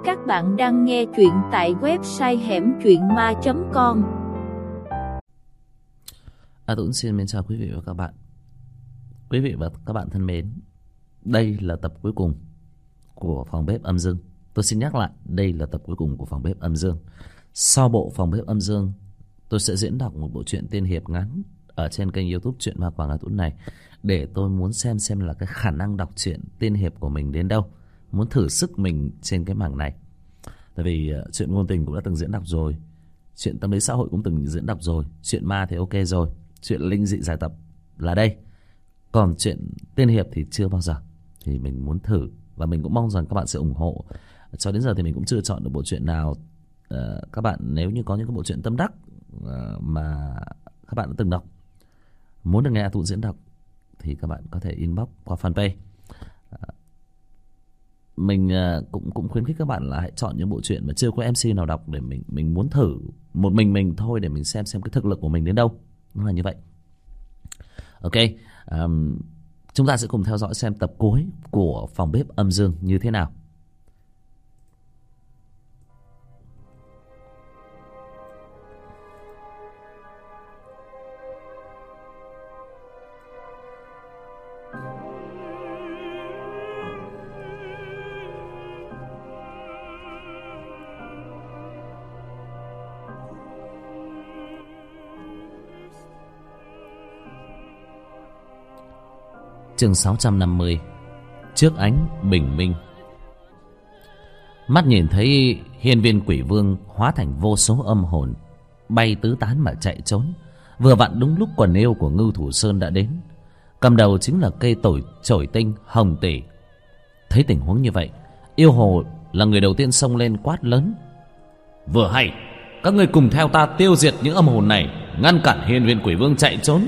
Các bạn đang nghe truyện tại website hẻmtruyện.ma.com. Tuấn xin mến chào quý vị và các bạn. Quý vị và các bạn thân mến, đây là tập cuối cùng của Phòng Bếp Âm Dương. Tôi xin nhắc lại, đây là tập cuối cùng của Phòng Bếp Âm Dương. Sau bộ Phòng Bếp Âm Dương, tôi sẽ diễn đọc một bộ truyện tiên hiệp ngắn ở trên kênh YouTube Truyện Ma Quảng Hà Tuấn này, để tôi muốn xem là cái khả năng đọc truyện tiên hiệp của mình đến đâu, muốn thử sức mình trên cái mảng này. Tại vì chuyện ngôn tình cũng đã từng diễn đọc rồi, chuyện tâm lý xã hội cũng từng diễn đọc rồi, chuyện ma thì ok rồi, chuyện linh dị giải tập là đây, còn chuyện tiên hiệp thì chưa bao giờ. Thì mình muốn thử và mình cũng mong rằng các bạn sẽ ủng hộ. Cho đến giờ thì mình cũng chưa chọn được bộ truyện nào. Các bạn nếu như có những cái bộ truyện tâm đắc mà các bạn đã từng đọc, muốn được nghe tụi diễn đọc, thì các bạn có thể inbox qua fanpage. Mình cũng khuyến khích các bạn là hãy chọn những bộ truyện mà chưa có MC nào đọc, để mình muốn thử một mình thôi, để mình xem cái thực lực của mình đến đâu. Nó là như vậy. Ok, chúng ta sẽ cùng theo dõi xem tập cuối của Phòng Bếp Âm Dương như thế nào. Chương 650. Trước ánh bình minh. Mắt nhìn thấy hiên viên quỷ vương hóa thành vô số âm hồn bay tứ tán mà chạy trốn. Vừa vặn đúng lúc quần yêu của Ngưu Thủ Sơn đã đến. Cầm đầu chính là cây chổi tinh Hồng Tỷ. Thấy tình huống như vậy, yêu hồ là người đầu tiên xông lên quát lớn: vừa hay, các ngươi cùng theo ta tiêu diệt những âm hồn này, ngăn cản hiên viên quỷ vương chạy trốn.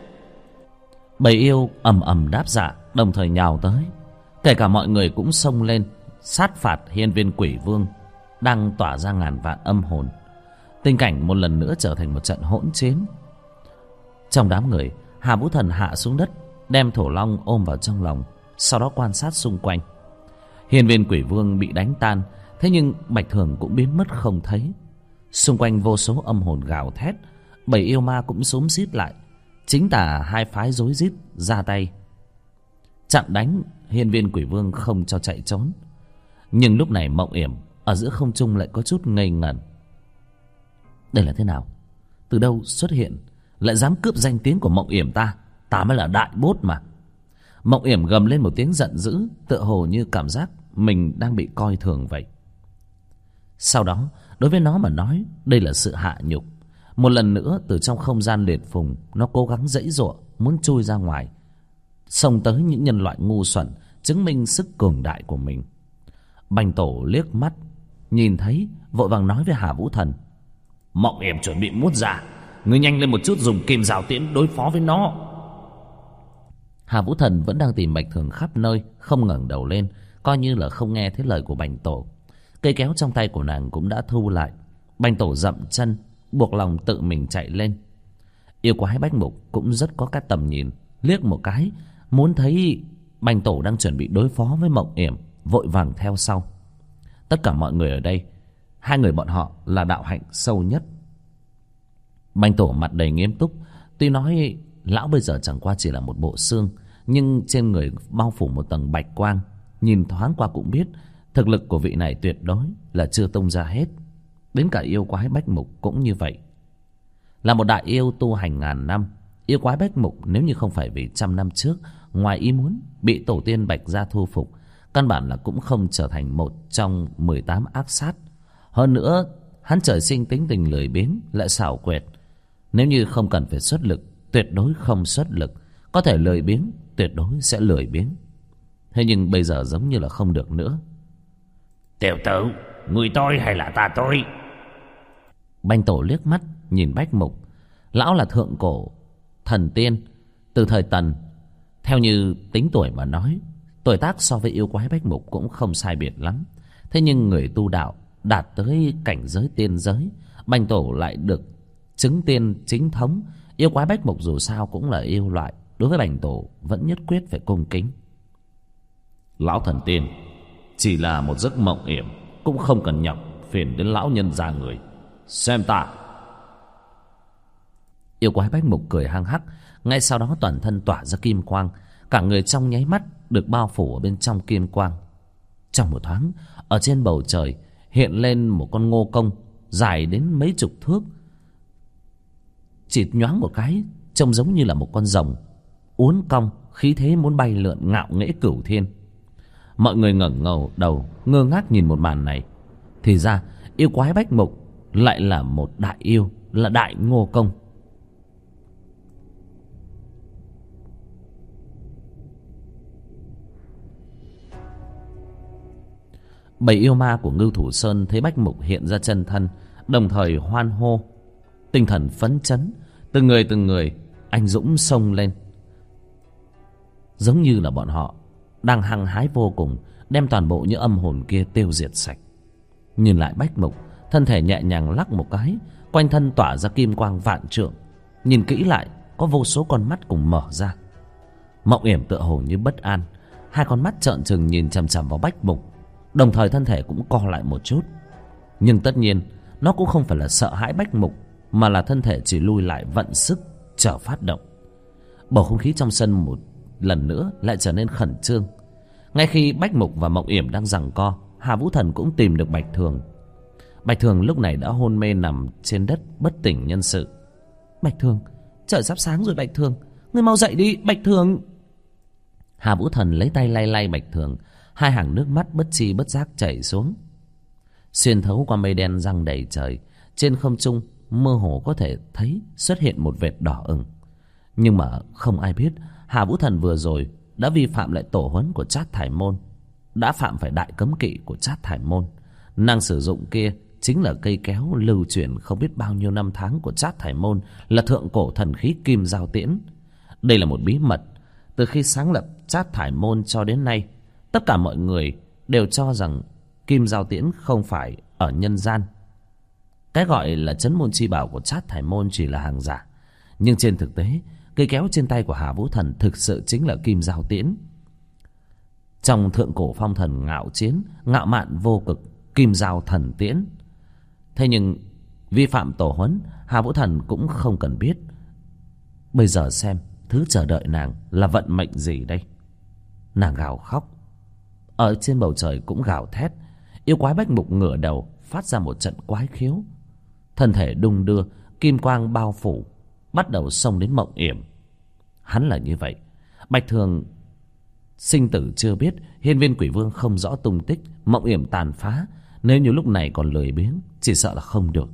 Bầy yêu ầm ầm đáp dạ, đồng thời nhào tới. Kể cả mọi người cũng xông lên sát phạt hiên viên quỷ vương đang tỏa ra ngàn vạn âm hồn. Tình cảnh một lần nữa trở thành một trận hỗn chiến. Trong đám người, Hà Vũ Thần hạ xuống đất, đem Thổ Long ôm vào trong lòng, sau đó quan sát xung quanh. Hiên viên quỷ vương bị đánh tan, thế nhưng Bạch Thường cũng biến mất không thấy. Xung quanh vô số âm hồn gào thét, bầy yêu ma cũng xúm xít lại. Chính tả hai phái rối rít ra tay chặn đánh hiên viên quỷ vương không cho chạy trốn. Nhưng lúc này Mộng Yểm ở giữa không trung lại có chút ngây ngẩn. Đây là thế nào? Từ đâu xuất hiện, lại dám cướp danh tiếng của Mộng Yểm ta? Ta mới là đại bốt mà. Mộng Yểm gầm lên một tiếng giận dữ, tựa hồ như cảm giác mình đang bị coi thường vậy. Sau đó, đối với nó mà nói, đây là sự hạ nhục. Một lần nữa từ trong không gian liệt phùng, nó cố gắng giãy giụa muốn chui ra ngoài, xông tới những nhân loại ngu xuẩn, chứng minh sức cường đại của mình. Bành Tổ liếc mắt nhìn thấy, vội vàng nói với Hà Vũ Thần: Mộng Yểm chuẩn bị mút ra, ngươi nhanh lên một chút, dùng kim rào tiễn đối phó với nó. Hà Vũ Thần vẫn đang tìm Bạch Thường khắp nơi, không ngẩng đầu lên, coi như là không nghe thấy lời của Bành Tổ. Cây kéo trong tay của nàng cũng đã thu lại. Bành Tổ dậm chân, buộc lòng tự mình chạy lên. Yêu quái Bách Mục cũng rất có cái tầm nhìn, liếc một cái muốn thấy Bành Tổ đang chuẩn bị đối phó với Mộng Yểm, vội vàng theo sau. Tất cả mọi người ở đây, hai người bọn họ là đạo hạnh sâu nhất. Bành Tổ mặt đầy nghiêm túc. Tuy nói lão bây giờ chẳng qua chỉ là một bộ xương, nhưng trên người bao phủ một tầng bạch quang, nhìn thoáng qua cũng biết thực lực của vị này tuyệt đối là chưa tung ra hết. Đến cả yêu quái Bách Mục cũng như vậy. Là một đại yêu tu hành ngàn năm, yêu quái Bách Mục nếu như không phải vì 100 năm trước ngoài ý muốn bị tổ tiên Bạch gia thu phục, căn bản là cũng không trở thành một trong 18 ác sát. Hơn nữa, hắn trời sinh tính tình lười biếng lại xảo quyệt. Nếu như không cần phải xuất lực, tuyệt đối không xuất lực. Có thể lười biếng, tuyệt đối sẽ lười biếng. Thế nhưng bây giờ giống như là không được nữa. Tiểu tử, người tôi hay là ta tôi? Bành Tổ liếc mắt nhìn Bách Mục. Lão là thượng cổ thần tiên từ thời Tần. Theo như tính tuổi mà nói, tuổi tác so với yêu quái Bách Mục cũng không sai biệt lắm. Thế nhưng người tu đạo đạt tới cảnh giới tiên giới, Bành Tổ lại được chứng tiên chính thống. Yêu quái Bách Mục dù sao cũng là yêu loại, đối với Bành Tổ vẫn nhất quyết phải cung kính. Lão thần tiên chỉ là một giấc mộng yểm, cũng không cần nhọc phiền đến lão nhân già người. Xem ta. Yêu quái Bách Mục cười hăng hắc. Ngay sau đó toàn thân tỏa ra kim quang, cả người trong nháy mắt được bao phủ ở bên trong kim quang. Trong một thoáng, ở trên bầu trời hiện lên một con ngô công dài đến mấy chục thước. Chỉ nhoáng một cái, trông giống như là một con rồng uốn cong, khí thế muốn bay lượn ngạo nghễ cửu thiên. Mọi người ngẩng ngầu đầu ngơ ngác nhìn một màn này. Thì ra yêu quái Bách Mục lại là một đại yêu, là Đại Ngô Công. Bảy yêu ma của Ngưu Thủ Sơn thấy Bách Mục hiện ra chân thân, đồng thời hoan hô, tinh thần phấn chấn, từng người anh dũng xông lên, giống như là bọn họ đang hăng hái vô cùng, đem toàn bộ những âm hồn kia tiêu diệt sạch. Nhìn lại Bách Mục, thân thể nhẹ nhàng lắc một cái, quanh thân tỏa ra kim quang vạn trượng. Nhìn kỹ lại, có vô số con mắt cùng mở ra. Mộng Yểm tựa hồ như bất an, hai con mắt trợn trừng nhìn chằm chằm vào Bách Mục, đồng thời thân thể cũng co lại một chút. Nhưng tất nhiên nó cũng không phải là sợ hãi Bách Mục, mà là thân thể chỉ lui lại vận sức chờ phát động. Bầu không khí trong sân một lần nữa lại trở nên khẩn trương. Ngay khi Bách Mục và Mộng Yểm đang giằng co, Hà Vũ Thần cũng tìm được Bạch Thường. Bạch Thường lúc này đã hôn mê nằm trên đất bất tỉnh nhân sự. Bạch Thường, trời sắp sáng rồi Bạch Thường, ngươi mau dậy đi Bạch Thường. Hà Vũ Thần lấy tay lay lay Bạch Thường, hai hàng nước mắt bất chi bất giác chảy xuống. Xuyên thấu qua mây đen giăng đầy trời, trên không trung mơ hồ có thể thấy xuất hiện một vệt đỏ ửng. Nhưng mà không ai biết Hà Vũ Thần vừa rồi đã vi phạm lại tổ huấn của Trát Thải Môn, đã phạm phải đại cấm kỵ của Trát Thải Môn. Nàng sử dụng kia chính là cây kéo lưu truyền không biết bao nhiêu năm tháng của Trát Thải Môn, là thượng cổ thần khí Kim Giao Tiễn. Đây là một bí mật. Từ khi sáng lập Trát Thải Môn cho đến nay, tất cả mọi người đều cho rằng Kim Giao Tiễn không phải ở nhân gian. Cái gọi là Chấn Môn Chi Bảo của Trát Thải Môn chỉ là hàng giả. Nhưng trên thực tế, cây kéo trên tay của Hà Vũ Thần thực sự chính là Kim Giao Tiễn. Trong thượng cổ phong thần ngạo chiến, ngạo mạn vô cực, Kim Giao Thần Tiễn. Thế nhưng vi phạm tổ huấn, Hà Vũ Thần cũng không cần biết. Bây giờ xem thứ chờ đợi nàng là vận mệnh gì đây. Nàng gào khóc, ở trên bầu trời cũng gào thét. Yêu quái Bách Mục ngửa đầu phát ra một trận quái khiếu, thân thể đung đưa, kim quang bao phủ, bắt đầu xông đến Mộng Yểm. Hắn là như vậy. Bạch Thường sinh tử chưa biết, Hiên Viên Quỷ Vương không rõ tung tích, Mộng Yểm tàn phá, nếu như lúc này còn lười biếng chỉ sợ là không được.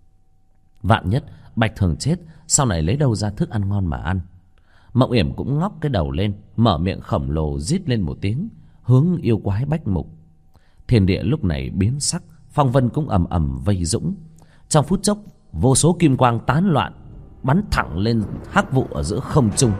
Vạn nhất Bạch Thường chết, sau này lấy đâu ra thức ăn ngon mà ăn. Mộng Yểm cũng ngóc cái đầu lên, mở miệng khổng lồ rít lên một tiếng, hướng yêu quái Bách Mục. Thiên địa lúc này biến sắc, phong vân cũng ầm ầm vây dũng. Trong phút chốc, vô số kim quang tán loạn, bắn thẳng lên hắc vụ ở giữa không trung.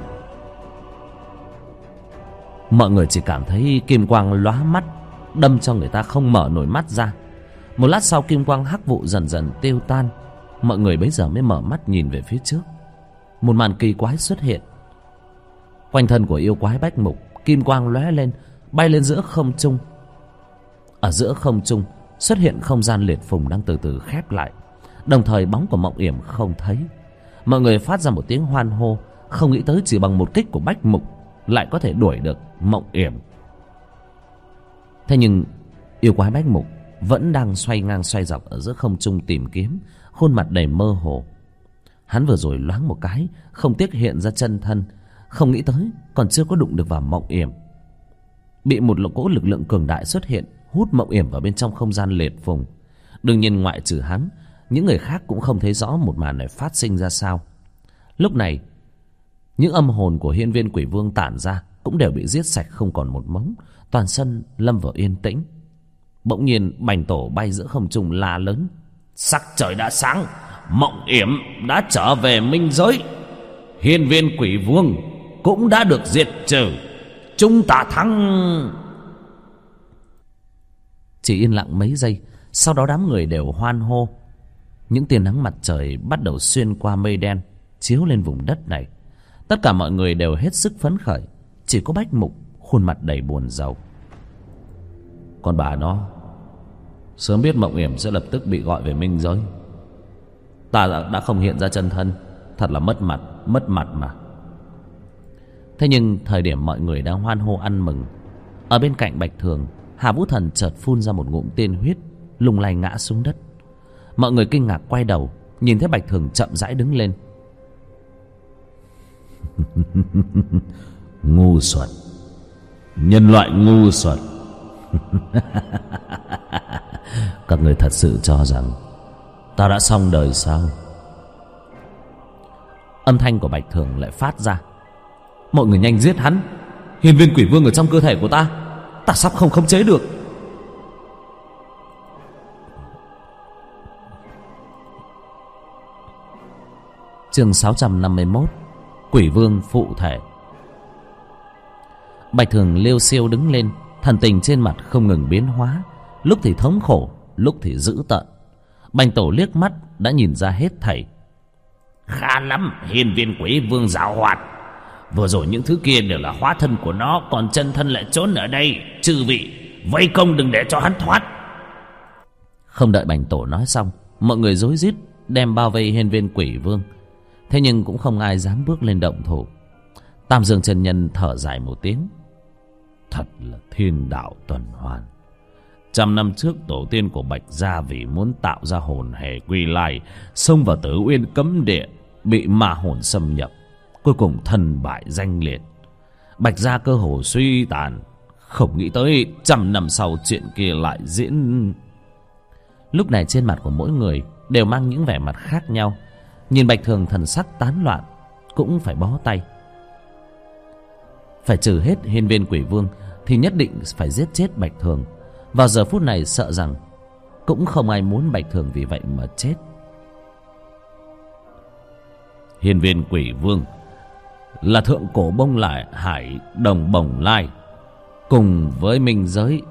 Mọi người chỉ cảm thấy kim quang lóa mắt, đâm cho người ta không mở nổi mắt ra. Một lát sau, kim quang hắc vụ dần dần tiêu tan. Mọi người bấy giờ mới mở mắt nhìn về phía trước. Một màn kỳ quái xuất hiện. Quanh thân của yêu quái Bách Mục, kim quang lóe lên, bay lên giữa không trung. Ở giữa không trung xuất hiện không gian liệt phùng đang từ từ khép lại, đồng thời bóng của Mộng Yểm không thấy. Mọi người phát ra một tiếng hoan hô, không nghĩ tới chỉ bằng một kích của Bách Mục lại có thể đuổi được Mộng Yểm. Thế nhưng yêu quái Bách Mục vẫn đang xoay ngang xoay dọc ở giữa không trung tìm kiếm, khuôn mặt đầy mơ hồ. Hắn vừa rồi loáng một cái, không tiếc hiện ra chân thân, không nghĩ tới còn chưa có đụng được vào Mộng Yểm, bị một cỗ lực lượng cường đại xuất hiện, hút Mộng Yểm vào bên trong không gian liệt phùng. Đương nhiên ngoại trừ hắn, những người khác cũng không thấy rõ một màn này phát sinh ra sao. Lúc này, những âm hồn của Hiên Viên Quỷ Vương tản ra cũng đều bị giết sạch không còn một mống. Toàn sân lâm vào yên tĩnh. Bỗng nhiên Bành Tổ bay giữa không trung la lớn: sắc trời đã sáng, Mộng Yểm đã trở về minh giới, Hiên Viên Quỷ Vương cũng đã được diệt trừ, chúng ta thắng. Chỉ yên lặng mấy giây, sau đó đám người đều hoan hô. Những tia nắng mặt trời bắt đầu xuyên qua mây đen, chiếu lên vùng đất này. Tất cả mọi người đều hết sức phấn khởi, chỉ có Bách Mục khuôn mặt đầy buồn rầu. Con bà nó, Sớm biết Mộng Yểm sẽ lập tức bị gọi về minh giới. Ta đã không hiện ra chân thân, thật là mất mặt mà. Thế nhưng thời điểm mọi người đang hoan hô ăn mừng, ở bên cạnh Bạch Thường, Hà Vũ Thần chợt phun ra một ngụm tiên huyết, lung lay ngã xuống đất. Mọi người kinh ngạc quay đầu, nhìn thấy Bạch Thường chậm rãi đứng lên. Ngu xuẩn, nhân loại ngu xuẩn. Các người thật sự cho rằng ta đã xong đời sao? Âm thanh của Bạch Thường lại phát ra. Mọi người nhanh giết hắn, hiên viên quỷ vương ở trong cơ thể của ta sắp không khống chế được. Chương 651, Quỷ vương phụ thể. Bạch Thường liêu xiêu đứng lên, thần tình trên mặt không ngừng biến hóa, lúc thì thống khổ, lúc thì dữ tợn. Bành Tổ liếc mắt đã nhìn ra hết thảy. Khá lắm, hiên viên quỷ vương giảo hoạt. Vừa rồi những thứ kia đều là hóa thân của nó, còn chân thân lại trốn ở đây. Chư vị vây công đừng để cho hắn thoát. Không đợi Bành Tổ nói xong, mọi người rối rít đem bao vây hiên viên quỷ vương. Thế nhưng cũng không ai dám bước lên động thủ. Tam Dương chân nhân thở dài một tiếng. Thật là thiên đạo tuần hoàn. 100 năm trước tổ tiên của Bạch Gia vì muốn tạo ra hồn hề quy lai, xông vào Tử Uyên cấm địa, bị ma hồn xâm nhập, cuối cùng thân bại danh liệt. Bạch Gia cơ hồ suy tàn. Không nghĩ tới 100 năm sau chuyện kia lại diễn. Lúc này trên mặt của mỗi người đều mang những vẻ mặt khác nhau. Nhìn Bạch Thường thần sắc tán loạn, cũng phải bó tay. Phải trừ hết hiên viên quỷ vương thì nhất định phải giết chết Bạch Thường. Vào giờ phút này sợ rằng cũng không ai muốn Bạch Thường vì vậy mà chết. Hiên viên quỷ vương là thượng cổ bông lại hải đồng bồng lai, cùng với minh giới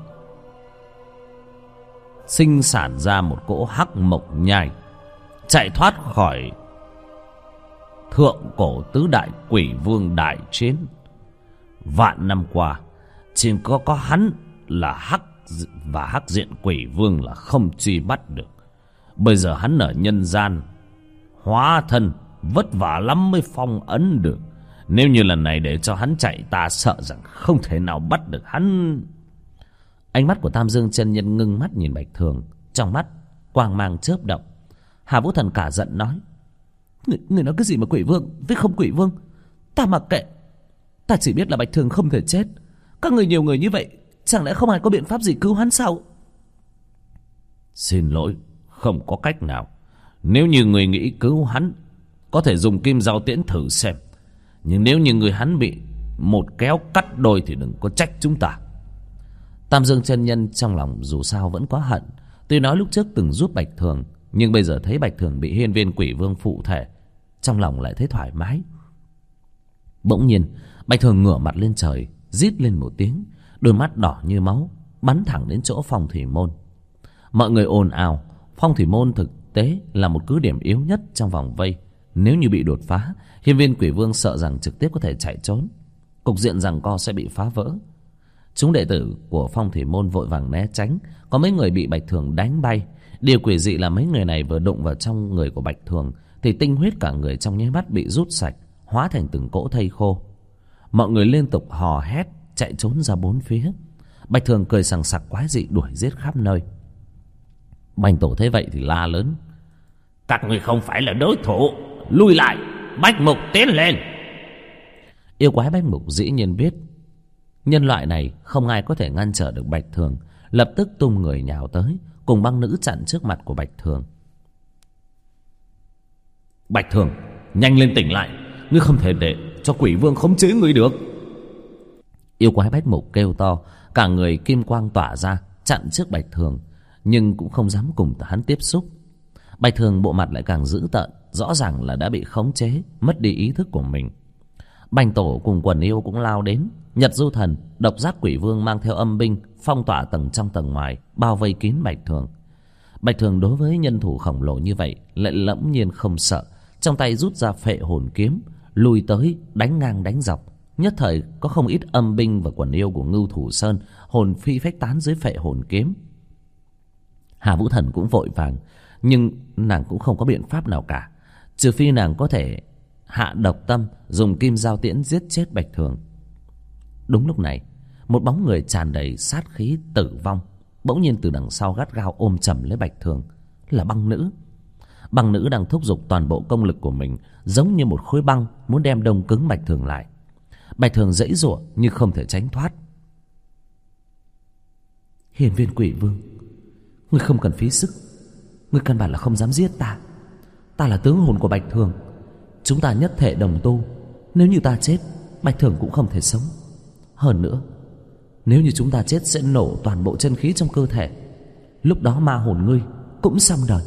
sinh sản ra một cỗ hắc mộc nhai, chạy thoát khỏi thượng cổ tứ đại quỷ vương đại chiến. Vạn năm qua chỉ có hắn là hắc và hắc diện quỷ vương là không truy bắt được. Bây giờ hắn ở nhân gian hóa thân, vất vả lắm mới phong ấn được. Nếu như lần này để cho hắn chạy, ta sợ rằng không thể nào bắt được hắn. Ánh mắt của Tam Dương chân nhân ngưng mắt nhìn Bạch Thường, trong mắt quang mang chớp động. Hà Vũ Thần cả giận nói: Người nói cái gì mà quỷ vương với không quỷ vương? Ta mặc kệ. Ta chỉ biết là Bạch Thường không thể chết. Các người nhiều người như vậy, chẳng lẽ không ai có biện pháp gì cứu hắn sao? Xin lỗi, không có cách nào. Nếu như người nghĩ cứu hắn, có thể dùng kim dao tiễn thử xem. Nhưng nếu như người hắn bị một kéo cắt đôi thì đừng có trách chúng ta. Tam Dương chân nhân trong lòng dù sao vẫn có hận. Tuy nói lúc trước từng giúp Bạch Thường, nhưng bây giờ thấy Bạch Thường bị hiên viên quỷ vương phụ thể, trong lòng lại thấy thoải mái. Bỗng nhiên Bạch Thường ngửa mặt lên trời, rít lên một tiếng, đôi mắt đỏ như máu, bắn thẳng đến chỗ phong thủy môn. Mọi người ồn ào. Phong thủy môn thực tế là một cứ điểm yếu nhất trong vòng vây. Nếu như bị đột phá, hiên viên quỷ vương sợ rằng trực tiếp có thể chạy trốn, cục diện giằng co sẽ bị phá vỡ. Chúng đệ tử của phong thủy môn vội vàng né tránh. Có mấy người bị Bạch Thường đánh bay. Điều quỷ dị là mấy người này vừa đụng vào trong người của Bạch Thường thì tinh huyết cả người trong nháy mắt bị rút sạch, hóa thành từng cỗ thây khô. Mọi người liên tục hò hét chạy trốn ra bốn phía. Bạch Thường cười sằng sặc quái dị đuổi giết khắp nơi. Bành Tổ thấy vậy thì la lớn: Các người không phải là đối thủ, lui lại, Bách Mục tiến lên. Yêu quái Bách Mục dĩ nhiên biết nhân loại này không ai có thể ngăn trở được Bạch Thường, lập tức tung người nhào tới, cùng băng nữ chặn trước mặt của Bạch Thường. Bạch Thường, nhanh lên tỉnh lại, ngươi không thể để cho quỷ vương khống chế ngươi được. Yêu quái Bách Mục kêu to, cả người kim quang tỏa ra chặn trước Bạch Thường, nhưng cũng không dám cùng hắn tiếp xúc. Bạch Thường bộ mặt lại càng dữ tợn, rõ ràng là đã bị khống chế, mất đi ý thức của mình. Bành Tổ cùng quần yêu cũng lao đến. Nhật Du Thần, Độc Giác Quỷ Vương mang theo âm binh phong tỏa tầng trong tầng ngoài, bao vây kín Bạch Thường. Bạch Thường đối với nhân thủ khổng lồ như vậy lại lẫm nhiên không sợ, trong tay rút ra phệ hồn kiếm, lùi tới đánh ngang đánh dọc. Nhất thời có không ít âm binh và quần yêu của Ngưu Thủ Sơn hồn phi phách tán dưới phệ hồn kiếm. Hà Vũ Thần cũng vội vàng, nhưng nàng cũng không có biện pháp nào cả, trừ phi nàng có thể hạ độc tâm, dùng kim dao tiễn giết chết Bạch Thường. Đúng lúc này, một bóng người tràn đầy sát khí tử vong bỗng nhiên từ đằng sau gắt gao ôm chầm lấy Bạch Thường, là băng nữ. Băng nữ đang thúc giục toàn bộ công lực của mình, giống như một khối băng muốn đem đông cứng Bạch Thường lại. Bạch Thường giãy giụa nhưng không thể tránh thoát. Hiên Viên Quỷ Vương, ngươi không cần phí sức, ngươi căn bản là không dám giết ta. Ta là tướng hồn của Bạch Thường, chúng ta nhất thể đồng tu. Nếu như ta chết, Bạch Thường cũng không thể sống. Hơn nữa, nếu như chúng ta chết sẽ nổ toàn bộ chân khí trong cơ thể, lúc đó ma hồn ngươi cũng xong đời.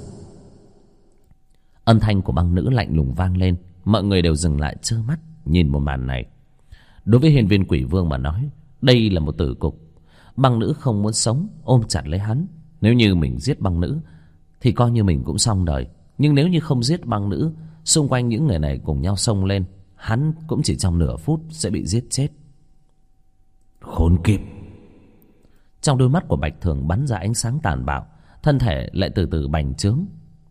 Âm thanh của băng nữ lạnh lùng vang lên. Mọi người đều dừng lại trơ mắt nhìn một màn này. Đối với Hiên Viên Quỷ Vương mà nói, đây là một tử cục. Băng nữ không muốn sống, ôm chặt lấy hắn. Nếu như mình giết băng nữ thì coi như mình cũng xong đời. Nhưng nếu như không giết băng nữ, xung quanh những người này cùng nhau xông lên, hắn cũng chỉ trong nửa phút sẽ bị giết chết. Khốn kiếp! Trong đôi mắt của Bạch Thường bắn ra ánh sáng tàn bạo, thân thể lại từ từ bành trướng.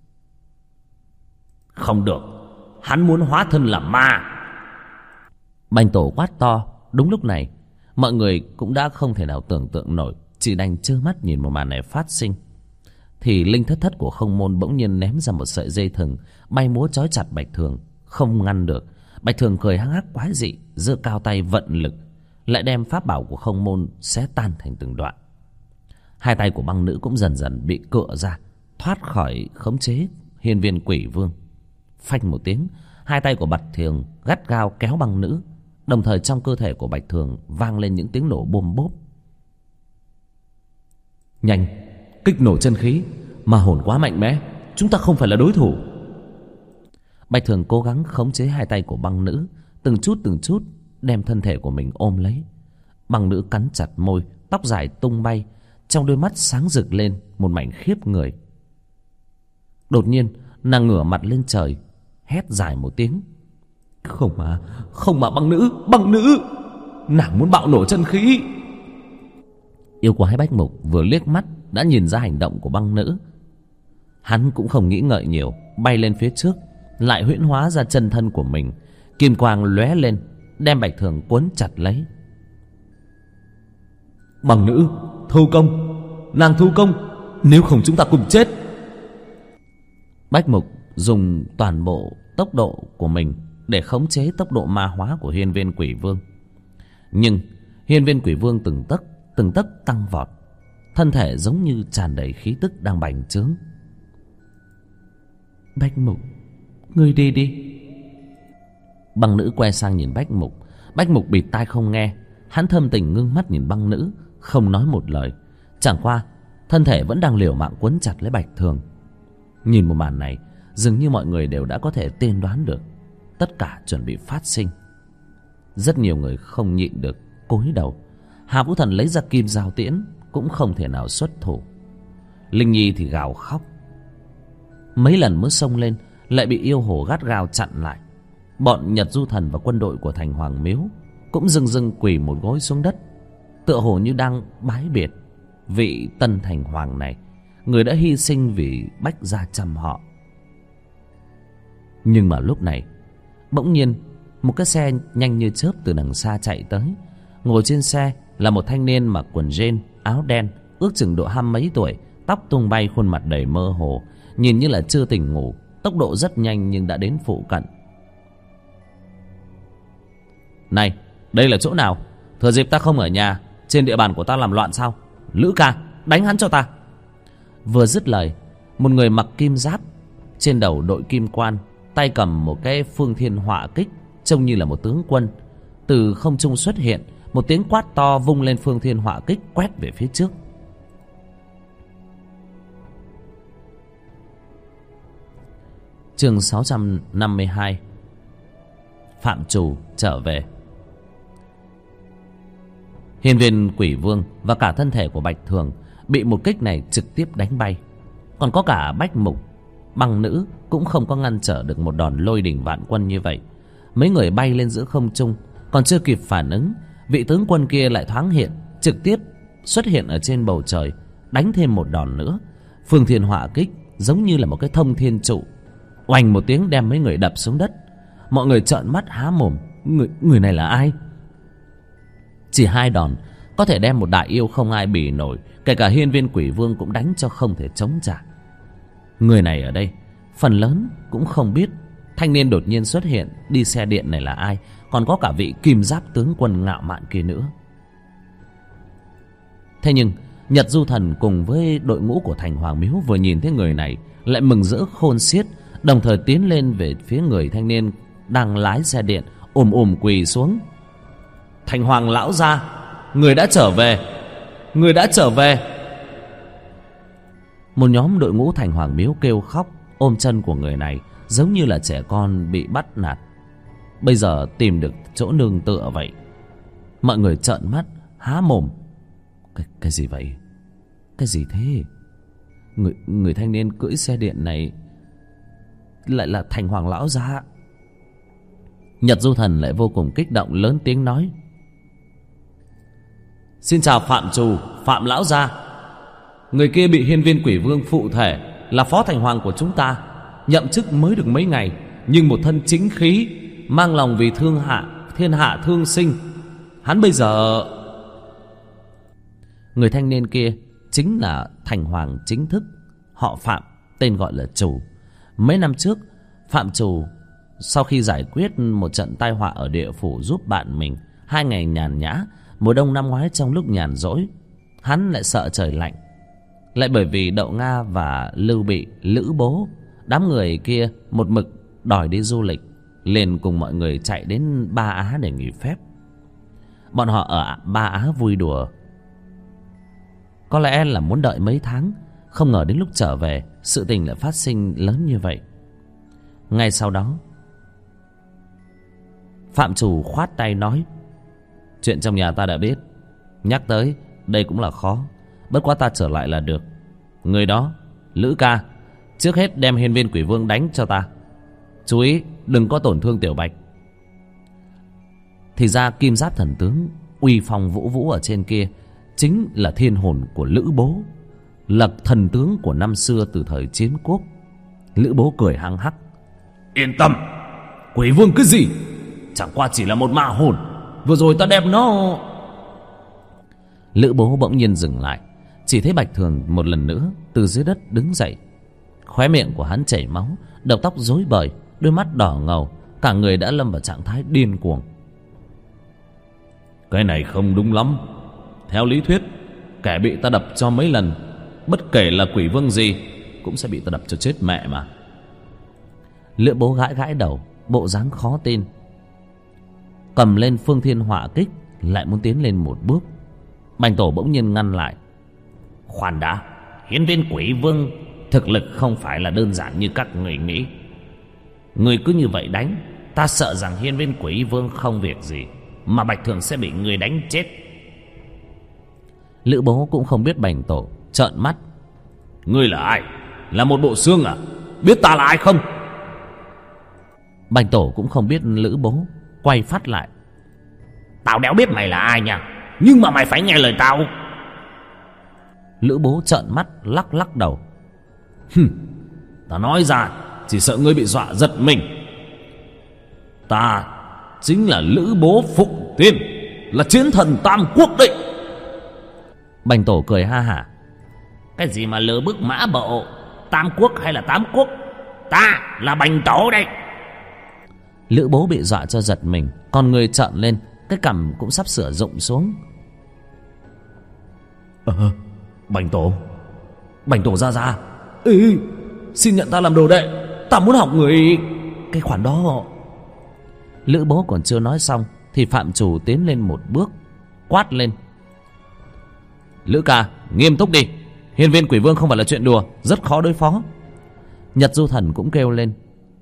Không được, hắn muốn hóa thân làm ma! Bành Tổ quát to. Đúng lúc này, mọi người cũng đã không thể nào tưởng tượng nổi, chỉ đành trơ mắt nhìn một màn này phát sinh. Thì linh thất thất của Không Môn bỗng nhiên ném ra một sợi dây thừng, bay múa trói chặt Bạch Thường, không ngăn được. Bạch Thường cười hắc hắc quái dị, giơ cao tay vận lực, lại đem pháp bảo của Không Môn xé tan thành từng đoạn. Hai tay của băng nữ cũng dần dần bị cựa ra, thoát khỏi khống chế Hiên Viên Quỷ Vương. Phanh một tiếng, hai tay của Bạch Thường gắt gao kéo băng nữ, đồng thời trong cơ thể của Bạch Thường vang lên những tiếng nổ bôm bốp. Nhanh, kích nổ chân khí, ma hồn quá mạnh mẽ, chúng ta không phải là đối thủ. Bạch Thường cố gắng khống chế hai tay của băng nữ, từng chút đem thân thể của mình ôm lấy. Băng nữ cắn chặt môi, tóc dài tung bay, trong đôi mắt sáng rực lên một mảnh khiếp người. Đột nhiên nàng ngửa mặt lên trời, hét dài một tiếng. Không mà băng nữ, nàng muốn bạo nổ chân khí. Yêu quái Bách Mục vừa liếc mắt đã nhìn ra hành động của băng nữ. Hắn cũng không nghĩ ngợi nhiều, bay lên phía trước, lại huyễn hóa ra chân thân của mình. Kim quang lóe lên, đem Bạch Thường cuốn chặt lấy. Băng nữ, thu công, nàng thu công, nếu không chúng ta cùng chết. Bách Mục dùng toàn bộ tốc độ của mình để khống chế tốc độ ma hóa của Hiên Viên Quỷ Vương. Nhưng Hiên Viên Quỷ Vương từng tấc tăng vọt, thân thể giống như tràn đầy khí tức đang bành trướng. Bách Mục, ngươi đi đi. Băng nữ quay sang nhìn Bách Mục. Bách Mục bịt tai không nghe. Hắn thâm tình ngưng mắt nhìn băng nữ, không nói một lời. Chẳng qua thân thể vẫn đang liều mạng quấn chặt lấy Bạch Thường. Nhìn một màn này, dường như mọi người đều đã có thể tiên đoán được tất cả chuẩn bị phát sinh. Rất nhiều người không nhịn được cúi đầu. Hà Vũ Thần lấy ra kim dao tiễn cũng không thể nào xuất thủ. Linh Nhi thì gào khóc. Mấy lần mới xông lên lại bị yêu hồ gắt gao chặn lại. Bọn Nhật Du Thần và quân đội của thành Hoàng Miếu cũng dưng quỳ một gối xuống đất, tựa hồ như đang bái biệt vị tân thành hoàng này, người đã hy sinh vì Bách gia chăm họ. Nhưng mà lúc này bỗng nhiên một cái xe nhanh như chớp từ đằng xa chạy tới. Ngồi trên xe là một thanh niên mặc quần jean, áo đen, ước chừng độ 20 mấy tuổi, tóc tung bay, khuôn mặt đầy mơ hồ, nhìn như là chưa tỉnh ngủ. Tốc độ rất nhanh nhưng đã đến phụ cận. Này, đây là chỗ nào? Thừa dịp ta không ở nhà, trên địa bàn của ta làm loạn sao? Lữ ca, đánh hắn cho ta. Vừa dứt lời, một người mặc kim giáp, trên đầu đội kim quan, tay cầm một cái phương thiên họa kích, trông như là một tướng quân, từ không trung xuất hiện. Một tiếng quát to vung lên phương thiên họa kích, quét về phía trước. Chương 652, Phạm Trù trở về. Hiên Viên Quỷ Vương và cả thân thể của Bạch Thường bị một kích này trực tiếp đánh bay. Còn có cả Bách Mục, băng nữ cũng không có ngăn trở được một đòn lôi đỉnh vạn quân như vậy. Mấy người bay lên giữa không trung, còn chưa kịp phản ứng, vị tướng quân kia lại thoáng hiện, trực tiếp xuất hiện ở trên bầu trời, đánh thêm một đòn nữa. Phương Thiên Họa Kích giống như là một cái thông thiên trụ, oành một tiếng đem mấy người đập xuống đất. Mọi người trợn mắt há mồm. Người này là ai? Chỉ 2 đòn có thể đem một đại yêu không ai bì nổi, kể cả Hiên Viên Quỷ Vương cũng đánh cho không thể chống trả. Người này ở đây phần lớn cũng không biết thanh niên đột nhiên xuất hiện đi xe điện này là ai, còn có cả vị kim giáp tướng quân ngạo mạn kia nữa. Thế nhưng Nhật Du Thần cùng với đội ngũ của Thành Hoàng Miếu vừa nhìn thấy người này lại mừng rỡ khôn xiết, đồng thời tiến lên về phía người thanh niên đang lái xe điện, ồm quỳ xuống. Thành Hoàng lão gia, người đã trở về, người đã trở về. Một nhóm đội ngũ Thành Hoàng Miếu kêu khóc, ôm chân của người này giống như là trẻ con bị bắt nạt, bây giờ tìm được chỗ nương tựa vậy. Mọi người trợn mắt há mồm. Cái gì vậy? Cái gì thế? Người thanh niên cưỡi xe điện này lại là Thành Hoàng lão gia. Nhật Du Thần lại vô cùng kích động, lớn tiếng nói: Xin chào Phạm Trù, Phạm lão gia. Người kia bị Hiên Viên Quỷ Vương phụ thể, là phó thành hoàng của chúng ta, nhậm chức mới được mấy ngày, nhưng một thân chính khí, mang lòng vì thiên hạ thương sinh. Hắn bây giờ... Người thanh niên kia chính là thành hoàng chính thức, họ Phạm, tên gọi là Trù. Mấy năm trước, Phạm Trù sau khi giải quyết một trận tai họa ở địa phủ giúp bạn mình 2 ngày nhàn nhã mùa đông năm ngoái, trong lúc nhàn rỗi hắn lại sợ trời lạnh, lại bởi vì Đậu Nga và Lưu Bị, Lữ Bố, đám người kia một mực đòi đi du lịch, liền cùng mọi người chạy đến Ba Á để nghỉ phép. Bọn họ ở Ba Á vui đùa, có lẽ là muốn đợi mấy tháng, không ngờ đến lúc trở về sự tình lại phát sinh lớn như vậy. Ngay sau đó Phạm Trù khoát tay nói: Chuyện trong nhà ta đã biết, nhắc tới đây cũng là khó, bất quá ta trở lại là được. Người đó, Lữ ca, trước hết đem Hiên Viên Quỷ Vương đánh cho ta, chú ý đừng có tổn thương Tiểu Bạch. Thì ra kim giáp thần tướng uy phong vũ vũ ở trên kia chính là thiên hồn của Lữ Bố, là thần tướng của năm xưa từ thời chiến quốc. Lữ Bố cười hăng hắc: Yên tâm, Quỷ Vương cái gì, chẳng qua chỉ là một ma hồn, vừa rồi ta đem nó... Lữ Bố bỗng nhiên dừng lại, chỉ thấy Bạch Thường một lần nữa từ dưới đất đứng dậy. Khóe miệng của hắn chảy máu, đầu tóc rối bời, đôi mắt đỏ ngầu, cả người đã lâm vào trạng thái điên cuồng. Cái này không đúng lắm. Theo lý thuyết, kẻ bị ta đập cho mấy lần, bất kể là quỷ vương gì, cũng sẽ bị ta đập cho chết mẹ mà. Lữ Bố gãi gãi đầu, bộ dáng khó tin, cầm lên Phương Thiên Họa Kích, lại muốn tiến lên một bước. Bành Tổ bỗng nhiên ngăn lại: Khoan đã, Hiên Viên Quỷ Vương thực lực không phải là đơn giản như các người nghĩ. Người cứ như vậy đánh, ta sợ rằng Hiên Viên Quỷ Vương không việc gì, mà Bạch Thường sẽ bị người đánh chết. Lữ Bố cũng không biết Bành Tổ, trợn mắt: Ngươi là ai? Là một bộ xương à? Biết ta là ai không? Bành Tổ cũng không biết Lữ Bố, quay phát lại: Tao đéo biết mày là ai nha, nhưng mà mày phải nghe lời tao. Lữ Bố trợn mắt lắc lắc đầu: Ta nói ra chỉ sợ ngươi bị dọa giật mình. Ta chính là Lữ Bố Phụng Tiên, là chiến thần Tam Quốc đấy. Bành Tổ cười ha hả: Cái gì mà lừa bức mã bộ, Tam Quốc hay là Tám Quốc? Ta là Bành Tổ đây. Lữ Bố bị dọa cho giật mình, con người trợn lên, cái cằm cũng sắp sửa rụng xuống. Bành Tổ ra. Xin nhận ta làm đồ đệ, ta muốn học người cái khoản đó. Lữ Bố còn chưa nói xong thì Phạm Trù tiến lên một bước, quát lên: Lữ ca, nghiêm túc đi, Hiên Viên Quỷ Vương không phải là chuyện đùa, rất khó đối phó. Nhật Du Thần cũng kêu lên: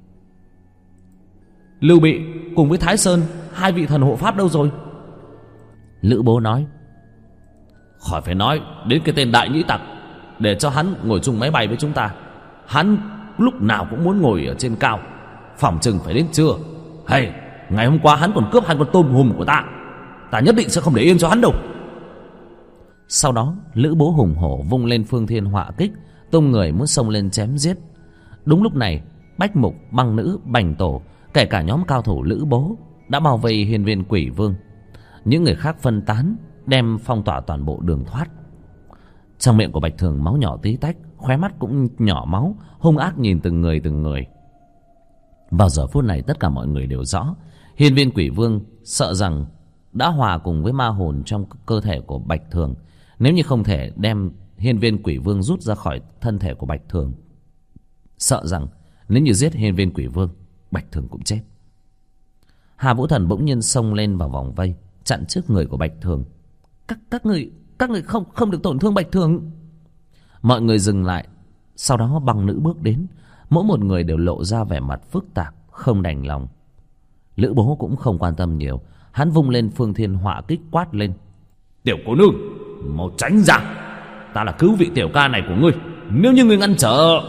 Lưu Bị cùng với Thái Sơn, 2 vị thần hộ pháp đâu rồi? Lữ Bố nói: Khỏi phải nói đến cái tên Đại Nhĩ Tặc, để cho hắn ngồi chung máy bay với chúng ta. Hắn lúc nào cũng muốn ngồi ở trên cao, phỏng chừng phải đến trưa. Hay, ngày hôm qua hắn còn cướp 2 con tôm hùm của ta, ta nhất định sẽ không để yên cho hắn đâu. Sau đó Lữ Bố hùng hổ vung lên Phương Thiên Họa Kích, tung người muốn xông lên chém giết. Đúng lúc này, Bách Mục, Băng Nữ, Bành Tổ, kể cả nhóm cao thủ Lữ Bố đã bao vây hiên viên Quỷ Vương. Những người khác phân tán, đem phong tỏa toàn bộ đường thoát. Trong miệng của Bạch Thường máu nhỏ tí tách, khóe mắt cũng nhỏ máu, hung ác nhìn từng người. Vào giờ phút này tất cả mọi người đều rõ, hiên viên Quỷ Vương sợ rằng đã hòa cùng với ma hồn trong cơ thể của Bạch Thường. Nếu như không thể đem hiên viên Quỷ Vương rút ra khỏi thân thể của Bạch Thường, sợ rằng nếu như giết hiên viên Quỷ Vương, Bạch Thường cũng chết. Hà Vũ Thần bỗng nhiên xông lên vào vòng vây, chặn trước người của Bạch Thường. Các người không được tổn thương Bạch Thường. Mọi người dừng lại. Sau đó Băng Nữ bước đến. Mỗi một người đều lộ ra vẻ mặt phức tạp, không đành lòng. Lữ Bố cũng không quan tâm nhiều. Hắn vung lên Phương Thiên Họa Kích quát lên: "Tiểu cô nương, mau tránh ra! Ta là cứu vị tiểu ca này của ngươi. Nếu như ngươi ngăn trở..."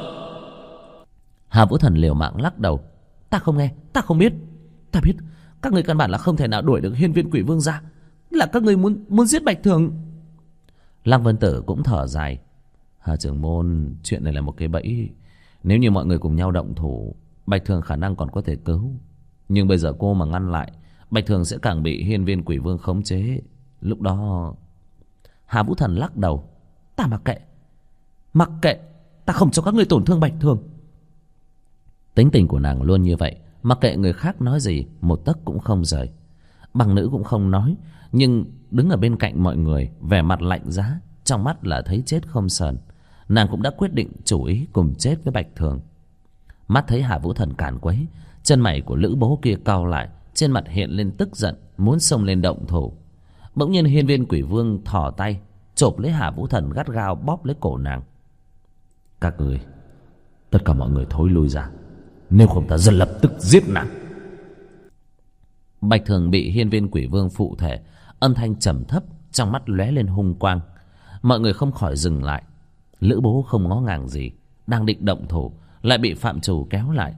Hà Vũ Thần liều mạng lắc đầu: "Ta không nghe, ta không biết. Ta biết các ngươi căn bản là không thể nào đuổi được hiên viên Quỷ Vương ra. Là các ngươi muốn giết Bạch Thường." Lăng Vân Tử cũng thở dài: "Hà trưởng môn, chuyện này là một cái bẫy. Nếu như mọi người cùng nhau động thủ, Bạch Thường khả năng còn có thể cứu. Nhưng bây giờ cô mà ngăn lại, Bạch Thường sẽ càng bị hiên viên Quỷ Vương khống chế. Lúc đó..." Hà Vũ Thần lắc đầu: "Ta mặc kệ, ta không cho các ngươi tổn thương Bạch Thường." Tính tình của nàng luôn như vậy, mặc kệ người khác nói gì, một tấc cũng không rời. Băng Nữ cũng không nói, nhưng đứng ở bên cạnh mọi người, vẻ mặt lạnh giá, trong mắt là thấy chết không sờn. Nàng cũng đã quyết định chủ ý cùng chết với Bạch Thường. Mắt thấy Hà Vũ Thần càn quấy, chân mày của Lữ Bố kia cau lại, trên mặt hiện lên tức giận, muốn xông lên động thủ. Bỗng nhiên hiên viên Quỷ Vương thò tay chộp lấy Hà Vũ Thần, gắt gao bóp lấy cổ nàng. "Các người, tất cả mọi người thối lui ra, nếu không ta dần lập tức giết nàng." Bạch Thường bị hiên viên Quỷ Vương phụ thể, âm thanh trầm thấp, trong mắt lóe lên hung quang. Mọi người không khỏi dừng lại. Lữ Bố không ngó ngàng gì, đang định động thủ lại bị phạm chủ kéo lại.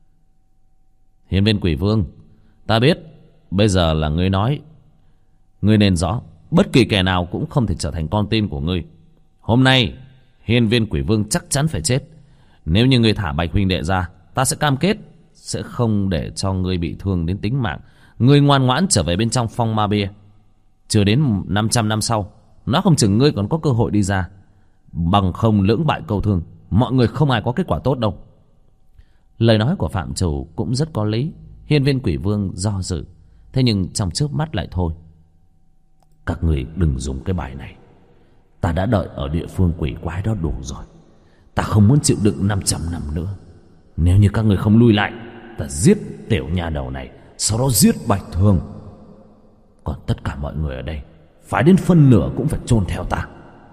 "Hiên viên Quỷ Vương, ta biết bây giờ là ngươi nói. Ngươi nên rõ, bất kỳ kẻ nào cũng không thể trở thành con tin của ngươi. Hôm nay hiên viên Quỷ Vương chắc chắn phải chết. Nếu như ngươi thả Bạch huynh đệ ra, ta sẽ cam kết sẽ không để cho ngươi bị thương đến tính mạng. Ngươi ngoan ngoãn trở về bên trong phong ma bia. Chưa đến 500 năm sau, nó không chừng ngươi còn có cơ hội đi ra. Bằng không lưỡng bại câu thương, mọi người không ai có kết quả tốt đâu." Lời nói của phạm chủ cũng rất có lý. Hiên viên Quỷ Vương do dự, thế nhưng trong chớp mắt lại thôi. "Các người đừng dùng cái bài này. Ta đã đợi ở địa phương quỷ quái đó đủ rồi. Ta không muốn chịu đựng 500 năm nữa. Nếu như các người không lui lại, ta giết tiểu nha đầu này, sau đó giết Bạch Thường. Còn tất cả mọi người ở đây, phải đến phân nửa cũng phải chôn theo ta."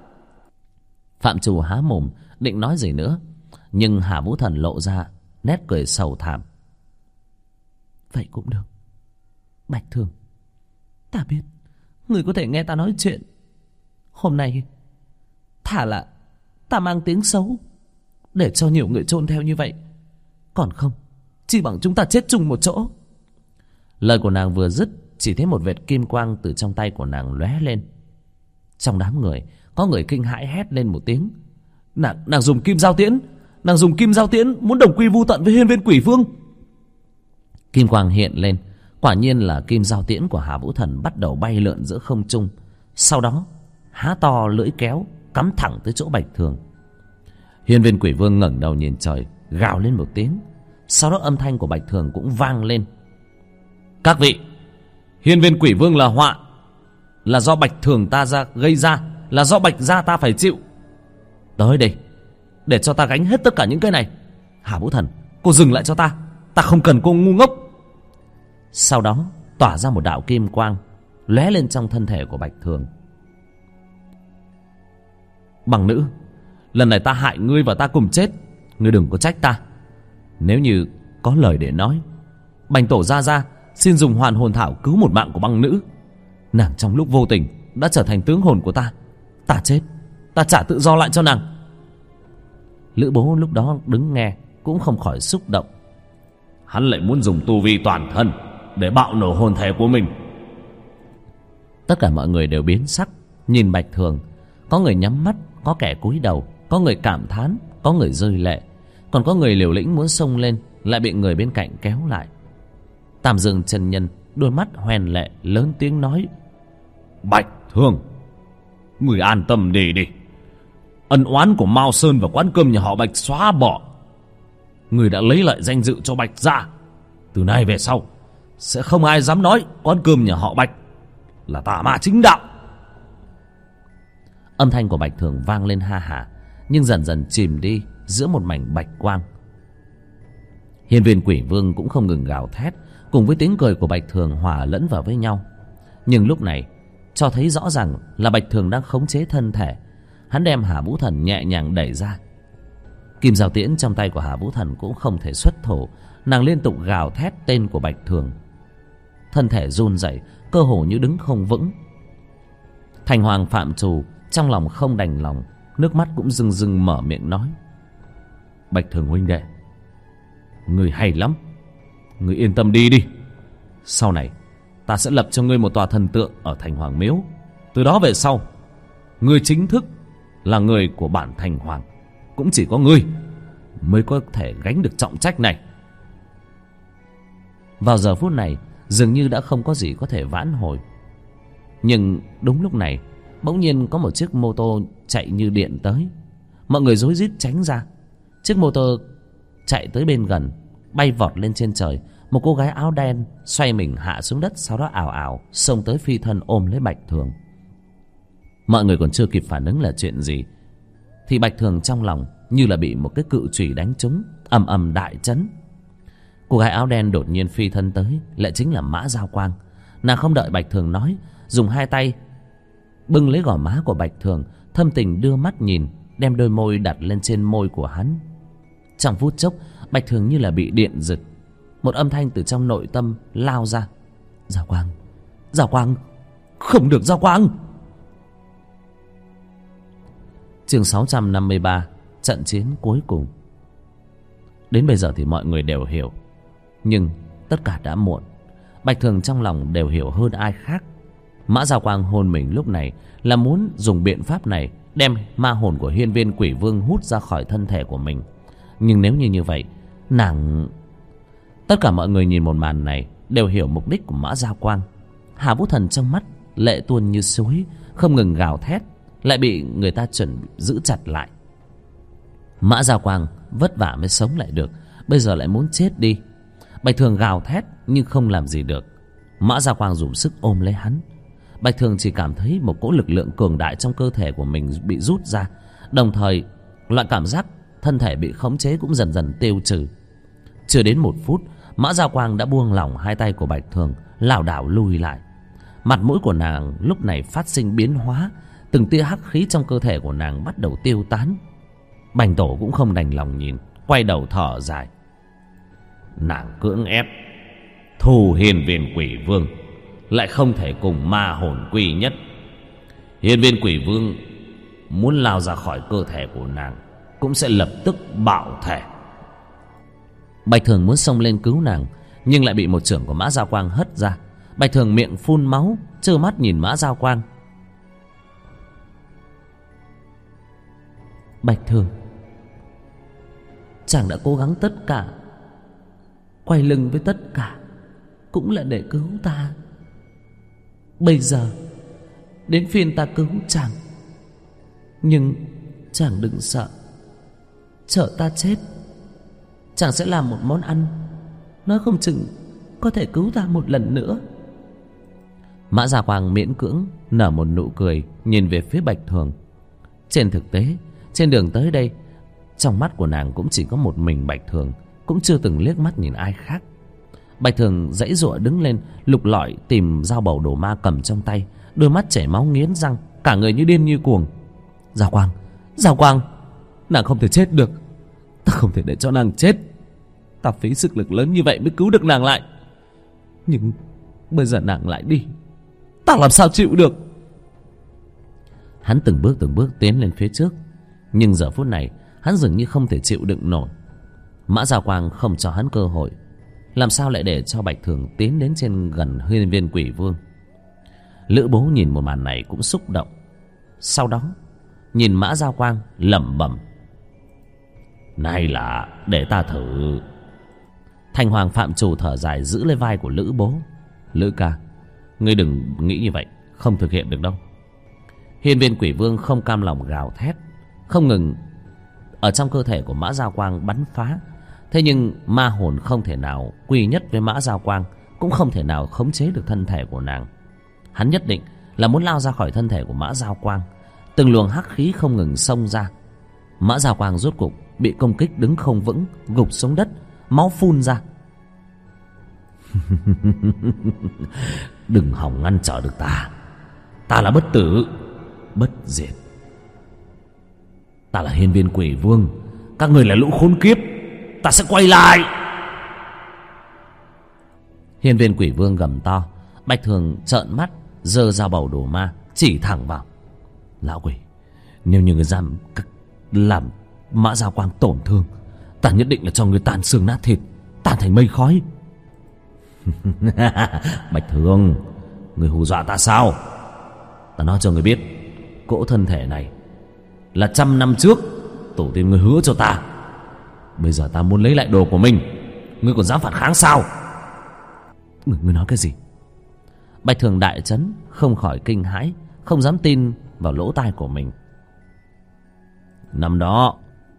Phạm chủ há mồm định nói gì nữa, nhưng Hà Vũ Thần lộ ra nét cười sầu thảm: "Vậy cũng được. Bạch Thường, ta biết người có thể nghe ta nói chuyện. Hôm nay thà là ta mang tiếng xấu để cho nhiều người chôn theo như vậy, còn không chỉ bằng chúng ta chết chung một chỗ." Lời của nàng vừa dứt, chỉ thấy một vệt kim quang từ trong tay của nàng lóe lên. Trong đám người có người kinh hãi hét lên một tiếng: Nàng dùng kim giao tiễn! Nàng dùng kim giao tiễn muốn đồng quy vu tận với hiên viên Quỷ Vương." Kim quang hiện lên, quả nhiên là kim giao tiễn của Hà Vũ Thần bắt đầu bay lượn giữa không trung, sau đó há to lưỡi kéo cắm thẳng tới chỗ Bạch Thường. Hiên viên Quỷ Vương ngẩng đầu nhìn trời, gào lên một tiếng. Sau đó âm thanh của Bạch Thường cũng vang lên: "Các vị, hiên viên Quỷ Vương là họa, là do Bạch Thường ta gây ra, là do Bạch gia ta phải chịu. Tới đây, để cho ta gánh hết tất cả những cái này. Hà Vũ Thần, cô dừng lại cho ta, ta không cần cô ngu ngốc." Sau đó tỏa ra một đạo kim quang lóe lên trong thân thể của Bạch Thường. "Bằng Nữ, lần này ta hại ngươi và ta cùng chết, ngươi đừng có trách ta. Nếu như có lời để nói, Bành tổ gia xin dùng hoàn hồn thảo cứu một mạng của Băng Nữ. Nàng trong lúc vô tình đã trở thành tướng hồn của ta. Ta chết, ta trả tự do lại cho nàng." Lữ Bố lúc đó đứng nghe cũng không khỏi xúc động. Hắn lại muốn dùng tu vi toàn thân để bạo nổ hồn thể của mình. Tất cả mọi người đều biến sắc nhìn Bạch Thường. Có người nhắm mắt, có kẻ cúi đầu, có Có người cảm thán, có người rơi lệ, còn có người liều lĩnh muốn xông lên, lại bị người bên cạnh kéo lại. Tam Dương chân nhân đôi mắt hoen lệ, lớn tiếng nói: Bạch Thường, người an tâm đi đi. Ân oán của Mao Sơn và quán cơm nhà họ Bạch xóa bỏ. Người đã lấy lại danh dự cho Bạch gia. Từ nay về sau sẽ không ai dám nói quán cơm nhà họ Bạch là tà ma chính đạo. Âm thanh của Bạch Thường vang lên ha hả, nhưng dần dần chìm đi giữa một mảnh bạch quang. Hiên Viên Quỷ Vương cũng không ngừng gào thét, cùng với tiếng cười của Bạch Thường hòa lẫn vào với nhau. Nhưng lúc này cho thấy rõ ràng là Bạch Thường đang khống chế thân thể. Hắn đem Hà Vũ Thần nhẹ nhàng đẩy ra. Kim Giao Tiễn trong tay của Hà Vũ Thần cũng không thể xuất thủ. Nàng liên tục gào thét tên của Bạch Thường. Thân thể run rẩy, cơ hồ như đứng không vững. Thành Hoàng Phạm Trù trong lòng không đành lòng, nước mắt cũng rưng rưng mở miệng nói: Bạch Thường huynh đệ, người hay lắm, người yên tâm đi đi. Sau này ta sẽ lập cho ngươi một tòa thần tượng ở Thành Hoàng Miếu. Từ đó về sau, ngươi chính thức là người của bản Thành Hoàng. Cũng chỉ có ngươi mới có thể gánh được trọng trách này. Vào giờ phút này dường như đã không có gì có thể vãn hồi. Nhưng đúng lúc này bỗng nhiên có một chiếc mô tô chạy như điện tới. Mọi người rối rít tránh ra. Chiếc mô tô chạy tới bên gần, bay vọt lên trên trời. Một cô gái áo đen xoay mình hạ xuống đất, sau đó ảo ảo xông tới phi thân ôm lấy Bạch Thường. Mọi người còn chưa kịp phản ứng là chuyện gì thì Bạch Thường trong lòng như là bị một cái cự chùy đánh trúng, ầm ầm đại chấn. Cô gái áo đen đột nhiên phi thân tới lại chính là Mã Giao Quang. Nàng không đợi Bạch Thường nói, dùng hai tay bưng lấy gò má của Bạch Thường, thâm tình đưa mắt nhìn, đem đôi môi đặt lên trên môi của hắn. Trong phút chốc, Bạch Thường như là bị điện giật. Một âm thanh từ trong nội tâm lao ra: Giao Quang, Giao Quang, không được Giao Quang. Chương 653, trận chiến cuối cùng. Đến bây giờ thì mọi người đều hiểu, nhưng tất cả đã muộn. Bạch Thường trong lòng đều hiểu hơn ai khác. Mã Giao Quang hôn mình lúc này là muốn dùng biện pháp này đem ma hồn của Hiên Viên Quỷ Vương hút ra khỏi thân thể của mình. Nhưng nếu như vậy, nàng... Tất cả mọi người nhìn một màn này đều hiểu mục đích của Mã Giao Quang. Hà Vũ Thần trong mắt lệ tuôn như suối, không ngừng gào thét, lại bị người ta chuẩn giữ chặt lại. Mã Giao Quang vất vả mới sống lại được, bây giờ lại muốn chết đi. Bạch Thường gào thét nhưng không làm gì được. Mã Giao Quang dùng sức ôm lấy hắn. Bạch Thường chỉ cảm thấy một cỗ lực lượng cường đại trong cơ thể của mình bị rút ra, đồng thời loại cảm giác thân thể bị khống chế cũng dần dần tiêu trừ. Chưa đến 1 phút, Mã Giao Quang đã buông lỏng hai tay của Bạch Thường, lảo đảo lùi lại. Mặt mũi của nàng lúc này phát sinh biến hóa, từng tia hắc khí trong cơ thể của nàng bắt đầu tiêu tán. Bành Tổ cũng không đành lòng nhìn, quay đầu thở dài. Nàng cưỡng ép thù Hiên Viên Quỷ Vương, lại không thể cùng ma hồn quy nhất. Hiên Viên Quỷ Vương muốn lao ra khỏi cơ thể của nàng cũng sẽ lập tức bạo thể. Bạch Thường muốn xông lên cứu nàng, nhưng lại bị một chưởng của Mã Giao Quang hất ra. Bạch Thường miệng phun máu, trơ mắt nhìn Mã Giao Quang. Bạch Thường, chàng đã cố gắng tất cả, quay lưng với tất cả cũng là để cứu ta. Bây giờ đến phiên ta cứu chàng, nhưng chàng đừng sợ. Chờ ta chết, chàng sẽ làm một món ăn, nói không chừng có thể cứu ta một lần nữa. Mã Gia Quang miễn cưỡng nở một nụ cười, nhìn về phía Bạch Thường. Trên thực tế, trên đường tới đây, trong mắt của nàng cũng chỉ có một mình Bạch Thường, cũng chưa từng liếc mắt nhìn ai khác. Bạch Thường giãy giụa đứng lên, lục lọi tìm dao bầu đồ ma cầm trong tay, đôi mắt chảy máu nghiến răng, cả người như điên như cuồng. Giao Quang, Giao Quang, nàng không thể chết được, ta không thể để cho nàng chết. Ta phí sức lực lớn như vậy mới cứu được nàng lại, nhưng bây giờ nàng lại đi, ta làm sao chịu được. Hắn từng bước tiến lên phía trước, nhưng giờ phút này hắn dường như không thể chịu đựng nổi. Mã Giao Quang không cho hắn cơ hội, làm sao lại để cho Bạch Thường tiến đến trên gần Hiên Viên Quỷ Vương. Lữ Bố nhìn một màn này cũng xúc động. Sau đó nhìn Mã Giao Quang lẩm bẩm: "Này là để ta thử." Thành Hoàng Phạm Chủ thở dài giữ lấy vai của Lữ Bố: "Lữ ca, ngươi đừng nghĩ như vậy, không thực hiện được đâu." Hiên Viên Quỷ Vương không cam lòng gào thét, không ngừng ở trong cơ thể của Mã Giao Quang bắn phá. Thế nhưng ma hồn không thể nào quy nhất với Mã Giao Quang, cũng không thể nào khống chế được thân thể của nàng. Hắn nhất định là muốn lao ra khỏi thân thể của Mã Giao Quang. Từng luồng hắc khí không ngừng xông ra. Mã Giao Quang rốt cục bị công kích đứng không vững, gục xuống đất, máu phun ra. "Đừng hòng ngăn trở được ta. Ta là bất tử, bất diệt. Ta là Hiên Viên Quỷ Vương. Các người là lũ khốn kiếp. Ta sẽ quay lại." Hiên Viên Quỷ Vương gầm to. Bạch Thường trợn mắt, giơ dao bầu đồ ma chỉ thẳng vào: "Lão quỷ, nếu như người dám làm Mã Giao Quang tổn thương, ta nhất định là cho người tan xương nát thịt, tan thành mây khói." "Bạch Thường, người hù dọa ta sao? Ta nói cho người biết, cỗ thân thể này là 100 năm trước tổ tiên người hứa cho ta. Bây giờ ta muốn lấy lại đồ của mình, ngươi còn dám phản kháng sao?" Ngươi nói cái gì?" Bạch Thường đại chấn, không khỏi kinh hãi, không dám tin vào lỗ tai của mình. "Năm đó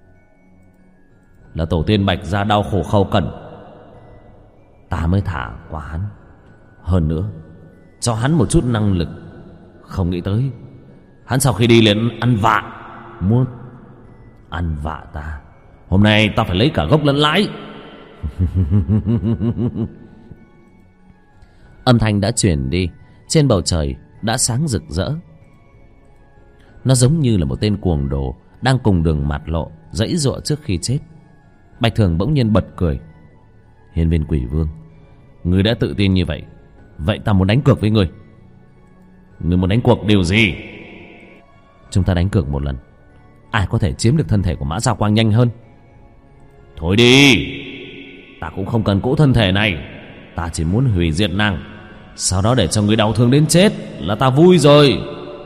là tổ tiên Bạch gia đau khổ khâu cẩn, ta mới thả qua hắn. Hơn nữa cho hắn một chút năng lực. Không nghĩ tới hắn sau khi đi liền ăn vạ, muốn ăn vạ ta. Hôm nay ta phải lấy cả gốc lẫn lãi." Âm thanh đã chuyển đi. Trên bầu trời đã sáng rực rỡ. Nó giống như là một tên cuồng đồ đang cùng đường mạt lộ, giãy giụa trước khi chết. Bạch Thường bỗng nhiên bật cười: "Hiên Viên Quỷ Vương, ngươi đã tự tin như vậy, vậy ta muốn đánh cược với ngươi." "Ngươi muốn đánh cuộc điều gì?" "Chúng ta đánh cược một lần, ai có thể chiếm được thân thể của Mã Giao Quang nhanh hơn." "Thôi đi, ta cũng không cần cỗ thân thể này. Ta chỉ muốn hủy diệt nàng, sau đó để cho người đau thương đến chết là ta vui rồi."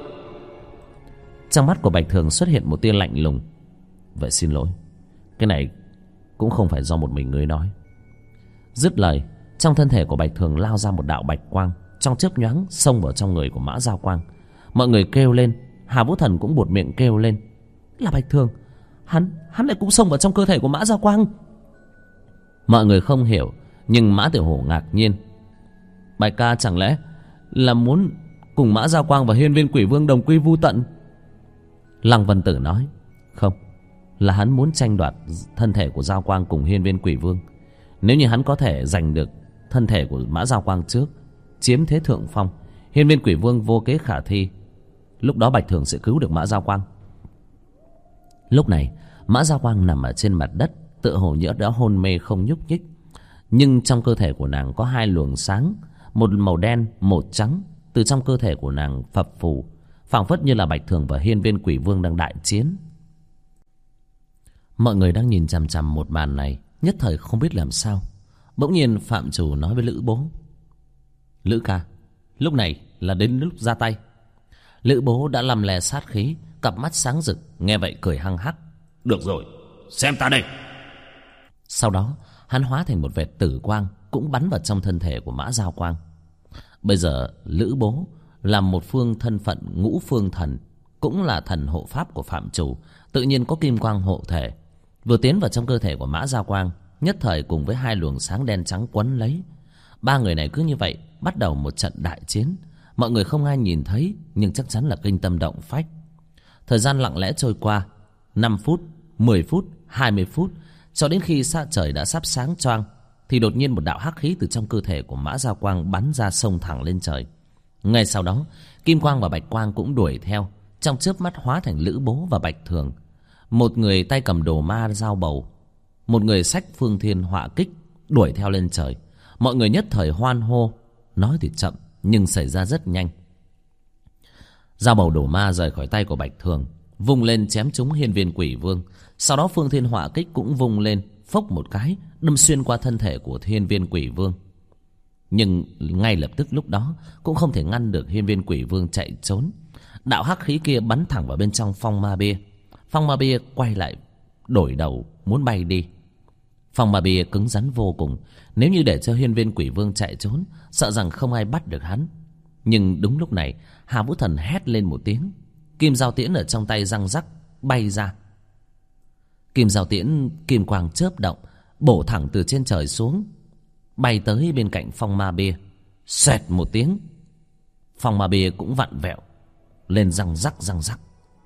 Trong mắt của Bạch Thường xuất hiện một tia lạnh lùng: "Vậy xin lỗi, cái này cũng không phải do một mình ngươi nói." Dứt lời, trong thân thể của Bạch Thường lao ra một đạo bạch quang, trong chớp nhoáng xông vào trong người của Mã Giao Quang. Mọi người kêu lên, Hà Vũ Thần cũng buột miệng kêu lên: "Là Bạch Thường, hắn lại cũng xông vào trong cơ thể của Mã Giao Quang." Mọi người không hiểu, nhưng Mã Tiểu Hổ ngạc nhiên: "Bạch ca chẳng lẽ là muốn cùng Mã Giao Quang và Hiên Viên Quỷ Vương đồng quy vu tận?" Lăng Vân Tử nói: "Không, là hắn muốn tranh đoạt thân thể của Giao Quang cùng Hiên Viên Quỷ Vương. Nếu như hắn có thể giành được thân thể của Mã Giao Quang trước, chiếm thế thượng phong, Hiên Viên Quỷ Vương vô kế khả thi. Lúc đó Bạch Thường sẽ cứu được Mã Giao Quang." Lúc này Mã Giao Quang nằm ở trên mặt đất, tựa hồ như đã hôn mê không nhúc nhích. Nhưng trong cơ thể của nàng có hai luồng sáng, một màu đen, một trắng, từ trong cơ thể của nàng phập phù, phảng phất như là Bạch Thường và Hiên Viên Quỷ Vương đang đại chiến. Mọi người đang nhìn chằm chằm một màn này, nhất thời không biết làm sao. Bỗng nhiên Phạm Chủ nói với Lữ Bố: "Lữ ca, lúc này là đến lúc ra tay." Lữ Bố đã lăm le sát khí, cặp mắt sáng rực, nghe vậy cười hăng hắc: "Được rồi, xem ta đây." Sau đó hắn hóa thành một vệt tử quang, cũng bắn vào trong thân thể của Mã Giao Quang. Bây giờ Lữ Bố là một phương thân phận ngũ phương thần, cũng là thần hộ pháp của Phạm Chủ, tự nhiên có kim quang hộ thể. Vừa tiến vào trong cơ thể của Mã Giao Quang, nhất thời cùng với hai luồng sáng đen trắng quấn lấy. Ba người này cứ như vậy bắt đầu một trận đại chiến. Mọi người không ai nhìn thấy, nhưng chắc chắn là kinh tâm động phách. Thời gian lặng lẽ trôi qua, 5 phút, 10 phút, 20 phút, cho đến khi sa trời đã sắp sáng choang, thì đột nhiên một đạo hắc khí từ trong cơ thể của Mã Giao Quang bắn ra xông thẳng lên trời. Ngay sau đó, kim quang và bạch quang cũng đuổi theo, trong chớp mắt hóa thành Lữ Bố và Bạch Thường. Một người tay cầm đồ ma dao bầu, một người xách phương thiên họa kích, đuổi theo lên trời. Mọi người nhất thời hoan hô. Nói thì chậm, nhưng xảy ra rất nhanh. Dao bầu đồ ma rời khỏi tay của Bạch Thường, vung lên chém trúng Hiên Viên Quỷ Vương. Sau đó phương thiên họa kích cũng vung lên, phốc một cái, đâm xuyên qua thân thể của Hiên Viên Quỷ Vương. Nhưng ngay lập tức lúc đó cũng không thể ngăn được Hiên Viên Quỷ Vương chạy trốn. Đạo hắc khí kia bắn thẳng vào bên trong phong ma bia. Phong ma bia quay lại đổi đầu muốn bay đi. Phong ma bia cứng rắn vô cùng. Nếu như để cho hiên viên quỷ vương chạy trốn, sợ rằng không ai bắt được hắn. Nhưng đúng lúc này, Hà Vũ Thần hét lên một tiếng. Kim giao tiễn ở trong tay răng rắc bay ra. Kim giao tiễn kim quang chớp động, bổ thẳng từ trên trời xuống, bay tới bên cạnh phong ma bia. Xoẹt một tiếng, phong ma bia cũng vặn vẹo lên răng rắc răng rắc.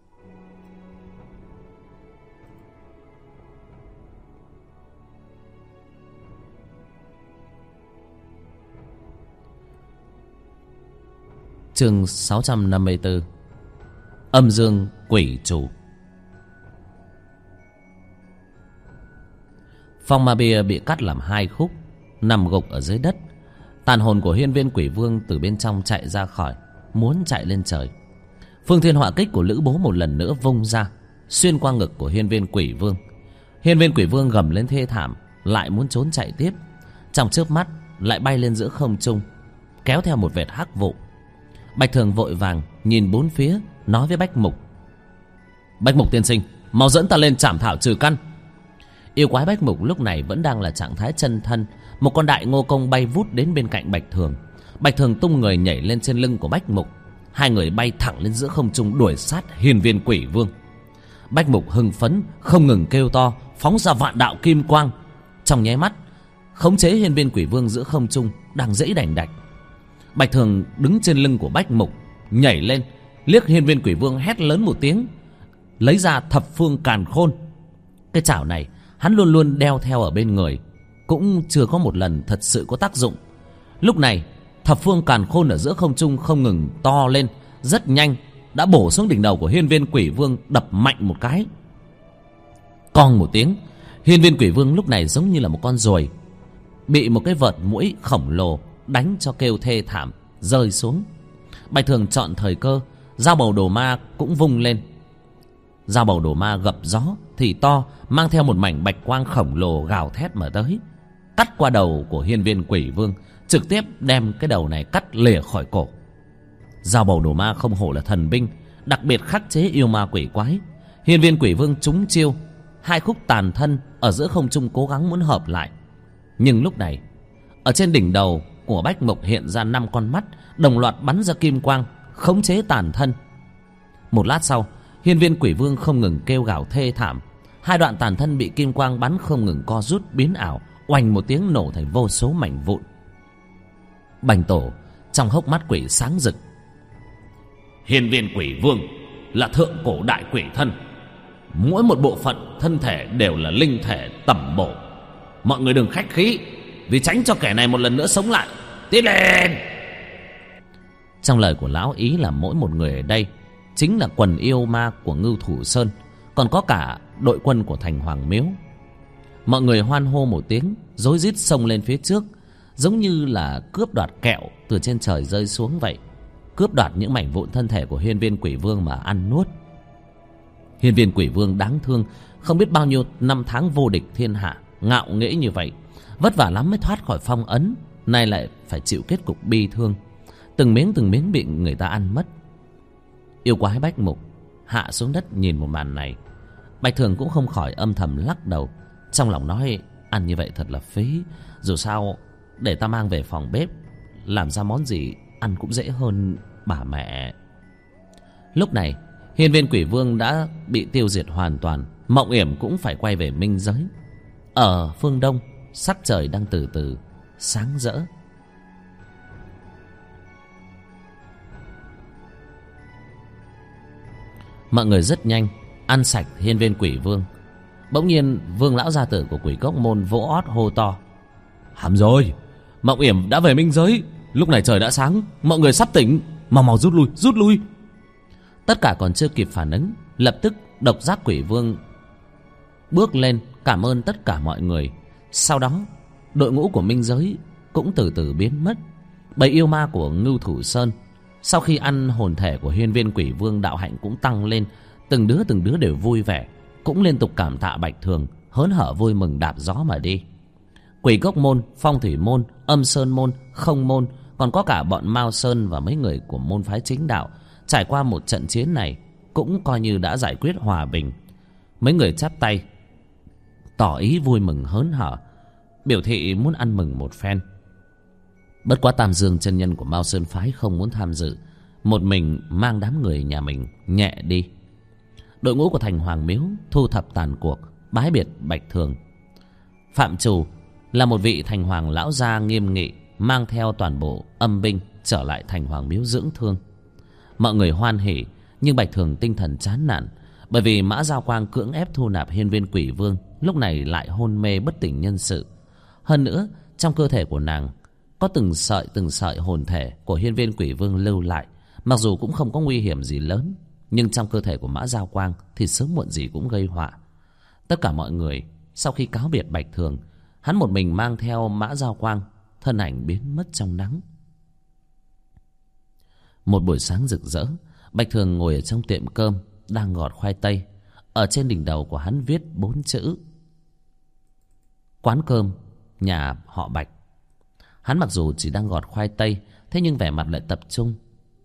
Chương 654. Âm dương quỷ chủ. Phong ma bia bị cắt làm hai khúc, nằm gục ở dưới đất. Tàn hồn của hiên viên quỷ vương từ bên trong chạy ra khỏi, muốn chạy lên trời. Phương thiên họa kích của Lữ Bố một lần nữa vung ra, xuyên qua ngực của hiên viên quỷ vương. Hiên viên quỷ vương gầm lên thê thảm, lại muốn trốn chạy tiếp. Trong chớp mắt lại bay lên giữa không trung, kéo theo một vệt hắc vụ. Bạch Thường vội vàng nhìn bốn phía, nói với Bách Mục: Bách Mục tiên sinh, mau dẫn ta lên trảm thảo trừ căn. Yêu quái Bách Mục lúc này vẫn đang là trạng thái chân thân. Một con đại ngô công bay vút đến bên cạnh Bạch Thường. Bạch Thường tung người nhảy lên trên lưng của Bách Mục. Hai người bay thẳng lên giữa không trung, đuổi sát hiên viên quỷ vương. Bách Mục hưng phấn không ngừng kêu to, phóng ra vạn đạo kim quang. Trong nháy mắt khống chế hiên viên quỷ vương giữa không trung đang dãy đành đạch. Bạch Thường đứng trên lưng của Bách Mục, nhảy lên liếc hiên viên quỷ vương, hét lớn một tiếng, lấy ra thập phương càn khôn. Cái chảo này hắn luôn luôn đeo theo ở bên người, cũng chưa có một lần thật sự có tác dụng. Lúc này thập phương càn khôn ở giữa không trung không ngừng to lên, rất nhanh đã bổ xuống đỉnh đầu của hiên viên quỷ vương, đập mạnh một cái. Cong một tiếng, hiên viên quỷ vương lúc này giống như là một con ruồi bị một cái vợt muỗi khổng lồ đánh cho kêu thê thảm, rơi xuống. Bạch Thường chọn thời cơ, dao bầu đồ ma cũng vung lên. Dao bầu đồ ma gập gió thì to, mang theo một mảnh bạch quang khổng lồ gào thét mà tới, cắt qua đầu của hiên viên quỷ vương, trực tiếp đem cái đầu này cắt lìa khỏi cổ. Dao bầu đồ ma không hổ là thần binh, đặc biệt khắc chế yêu ma quỷ quái. Hiên viên quỷ vương trúng chiêu, hai khúc tàn thân ở giữa không trung cố gắng muốn hợp lại. Nhưng lúc này ở trên đỉnh đầu của Bách Mục hiện ra 5 con mắt, đồng loạt bắn ra kim quang, khống chế tàn thân. Một lát sau, hiên viên quỷ vương không ngừng kêu gào thê thảm. Hai đoạn tàn thân bị kim quang bắn không ngừng co rút biến ảo, oanh một tiếng nổ thành vô số mảnh vụn. Bành Tổ trong hốc mắt quỷ sáng rực. Hiên viên quỷ vương là thượng cổ đại quỷ thân, mỗi một bộ phận thân thể đều là linh thể tẩm bổ. Mọi người đừng khách khí, vì tránh cho kẻ này một lần nữa sống lại. Tiến lên! Trong lời của lão ý là mỗi một người ở đây chính là quần yêu ma của Ngưu Thủ Sơn, còn có cả đội quân của thành Hoàng Miếu. Mọi người hoan hô một tiếng, rối rít xông lên phía trước, giống như là cướp đoạt kẹo từ trên trời rơi xuống vậy, cướp đoạt những mảnh vụn thân thể của hiên viên quỷ vương mà ăn nuốt. Hiên viên quỷ vương đáng thương, không biết bao nhiêu năm tháng vô địch thiên hạ, ngạo nghễ như vậy, vất vả lắm mới thoát khỏi phong ấn, nay lại phải chịu kết cục bi thương, từng miếng bị người ta ăn mất. Yêu quái Bách Mục hạ xuống đất nhìn một màn này. Bạch Thường cũng không khỏi âm thầm lắc đầu, trong lòng nói: ăn như vậy thật là phí, dù sao để ta mang về phòng bếp làm ra món gì ăn cũng dễ hơn bà mẹ. Lúc này hiên viên quỷ vương đã bị tiêu diệt hoàn toàn. Mộng Yểm cũng phải quay về minh giới. Ở phương đông, sắc trời đang từ từ sáng rỡ. Mọi người rất nhanh ăn sạch hiên viên quỷ vương. Bỗng nhiên vương lão gia tử của Quỷ Cốc Môn vỗ ót hô to: hàm rồi, Mộng Yểm đã về minh giới. Lúc này trời đã sáng, mọi người sắp tỉnh, mau rút lui. Tất cả còn chưa kịp phản ứng, lập tức độc giác quỷ vương bước lên cảm ơn tất cả mọi người. Sau đó đội ngũ của minh giới cũng từ từ biến mất. Bầy yêu ma của Ngưu Thủ Sơn sau khi ăn hồn thể của hiên viên quỷ vương, đạo hạnh cũng tăng lên. Từng đứa đều vui vẻ, cũng liên tục cảm tạ Bạch Thường, hớn hở vui mừng đạp gió mà đi. Quỷ Cốc Môn, Phong Thủy Môn, Âm Sơn Môn, Không Môn, còn có cả bọn Mao Sơn và mấy người của môn phái chính đạo Trải qua một trận chiến này cũng coi như đã giải quyết hòa bình. Mấy người chắp tay tỏ ý vui mừng hớn hở, biểu thị muốn ăn mừng một phen. Bất quá Tam Dương chân nhân của Mao Sơn phái không muốn tham dự, một mình mang đám người nhà mình nhẹ đi. Đội ngũ của thành Hoàng Miếu thu thập tàn cuộc, bái biệt Bạch Thường. Phạm Trù là một vị thành hoàng lão gia nghiêm nghị, mang theo toàn bộ âm binh trở lại thành Hoàng Miếu dưỡng thương. Mọi người hoan hỉ, nhưng Bạch Thường tinh thần chán nản, bởi vì Mã Giao Quang cưỡng ép thu nạp Hiên Viên Quỷ Vương, lúc này lại hôn mê bất tỉnh nhân sự. Hơn nữa, trong cơ thể của nàng có từng sợi hồn thể của Hiên Viên Quỷ Vương lưu lại, mặc dù cũng không có nguy hiểm gì lớn, nhưng trong cơ thể của Mã Giao Quang thì sớm muộn gì cũng gây họa. Tất cả mọi người sau khi cáo biệt Bạch Thường, hắn một mình mang theo Mã Giao Quang, thân ảnh biến mất trong nắng. Một buổi sáng rực rỡ, Bạch Thường ngồi ở trong tiệm cơm đang gọt khoai tây. Ở trên đỉnh đầu của hắn viết 4 chữ: quán cơm nhà họ Bạch. Hắn mặc dù chỉ đang gọt khoai tây, thế nhưng vẻ mặt lại tập trung.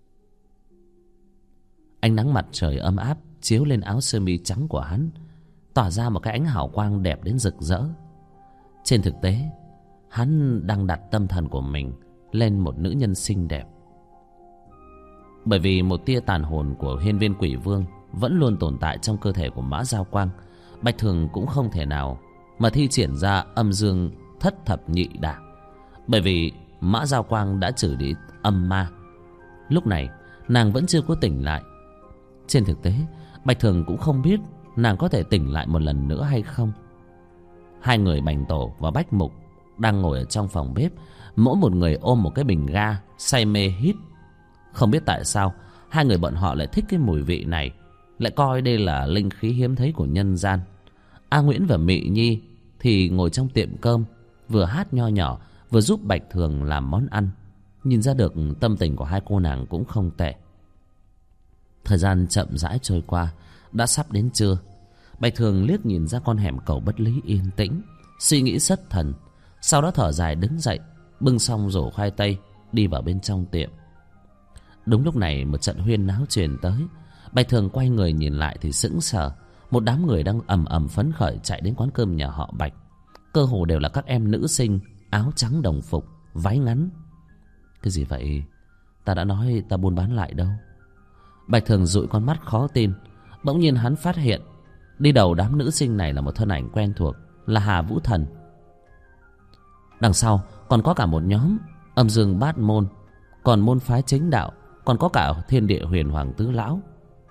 Ánh nắng mặt trời ấm áp chiếu lên áo sơ mi trắng của hắn, tỏa ra một cái ánh hào quang đẹp đến rực rỡ. Trên thực tế, hắn đang đặt tâm thần của mình lên một nữ nhân xinh đẹp. Bởi vì một tia tàn hồn của Hiên Viên Quỷ Vương vẫn luôn tồn tại trong cơ thể của Mã Giao Quang, Bạch Thường cũng không thể nào mà thi triển ra âm dương thất thập nhị đả, bởi vì Mã Giao Quang đã trừ đi âm ma. Lúc này nàng vẫn chưa có tỉnh lại. Trên thực tế, Bạch Thường cũng không biết nàng có thể tỉnh lại một lần nữa hay không. Hai người Bành Tổ và Bách Mục đang ngồi ở trong phòng bếp, mỗi một người ôm một cái bình ga, say mê hít. Không biết tại sao hai người bọn họ lại thích cái mùi vị này, lại coi đây là linh khí hiếm thấy của nhân gian. A Nguyễn và Mị Nhi thì ngồi trong tiệm cơm, vừa hát nho nhỏ vừa giúp Bạch Thường làm món ăn. Nhìn ra được tâm tình của hai cô nàng cũng không tệ. Thời gian chậm rãi trôi qua, đã sắp đến trưa. Bạch Thường liếc nhìn ra con hẻm cầu Bất Lý yên tĩnh, suy nghĩ xuất thần. Sau đó thở dài đứng dậy, bưng xong rổ khoai tây, đi vào bên trong tiệm. Đúng lúc này một trận huyên náo truyền tới. Bạch Thường quay người nhìn lại thì sững sờ. Một đám người đang ầm ầm phấn khởi chạy đến quán cơm nhà họ Bạch. Cơ hồ đều là các em nữ sinh, áo trắng đồng phục, váy ngắn. Cái gì vậy? Ta đã nói ta buôn bán lại đâu. Bạch Thường dụi con mắt khó tin. Bỗng nhiên hắn phát hiện đi đầu đám nữ sinh này là một thân ảnh quen thuộc, là Hà Vũ Thần. Đằng sau còn có cả một nhóm âm dương bát môn, còn môn phái chính đạo, còn có cả Thiên Địa Huyền Hoàng Tứ Lão.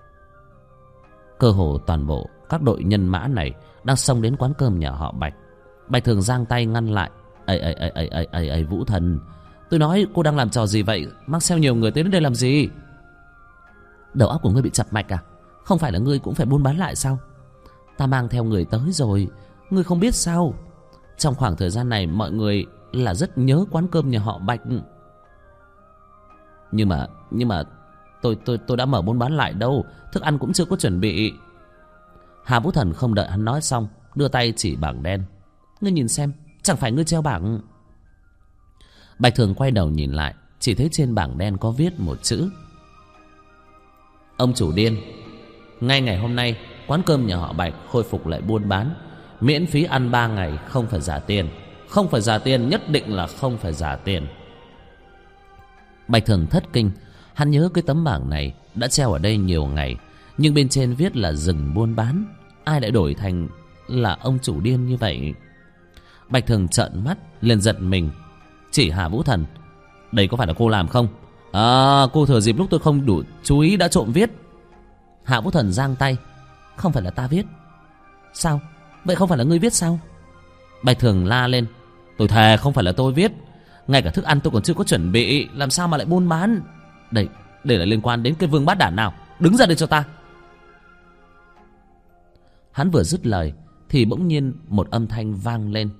Cơ hồ toàn bộ các đội nhân mã này đang xông đến quán cơm nhà họ Bạch. Bạch Thường giang tay ngăn lại. Ây Vũ Thần, tôi nói cô đang làm trò gì vậy? Mang theo nhiều người tới đến đây làm gì? Đầu óc của ngươi bị chập mạch à? Không phải là ngươi cũng phải buôn bán lại sao? Ta mang theo người tới rồi, ngươi không biết sao? Trong khoảng thời gian này mọi người là rất nhớ quán cơm nhà họ Bạch. Nhưng mà tôi đã mở buôn bán lại đâu, thức ăn cũng chưa có chuẩn bị. Hà Vũ Thần không đợi hắn nói xong, đưa tay chỉ bảng đen. Ngươi nhìn xem, chẳng phải ngươi treo bảng? Bạch Thường quay đầu nhìn lại, chỉ thấy trên bảng đen có viết một chữ: ông chủ điên. Ngay ngày hôm nay, quán cơm nhà họ Bạch khôi phục lại buôn bán, miễn phí ăn 3 ngày, không phải trả tiền. Không phải trả tiền, nhất định là không phải trả tiền. Bạch Thường thất kinh. Hắn nhớ cái tấm bảng này đã treo ở đây nhiều ngày, nhưng bên trên viết là dừng buôn bán. Ai lại đổi thành là ông chủ điên như vậy? Bạch Thường trợn mắt liền giật mình, chỉ Hà Vũ Thần: đây có phải là cô làm không? À, cô thừa dịp lúc tôi không đủ chú ý đã trộm viết. Hà Vũ Thần giang tay: không phải là ta viết. Sao? Vậy không phải là ngươi viết sao? Bạch Thường la lên: tôi thề không phải là tôi viết. Ngay cả thức ăn tôi còn chưa có chuẩn bị, làm sao mà lại buôn bán? Đây là liên quan đến cái vương bát đản nào? Đứng ra đây cho ta. Hắn vừa dứt lời thì bỗng nhiên một âm thanh vang lên: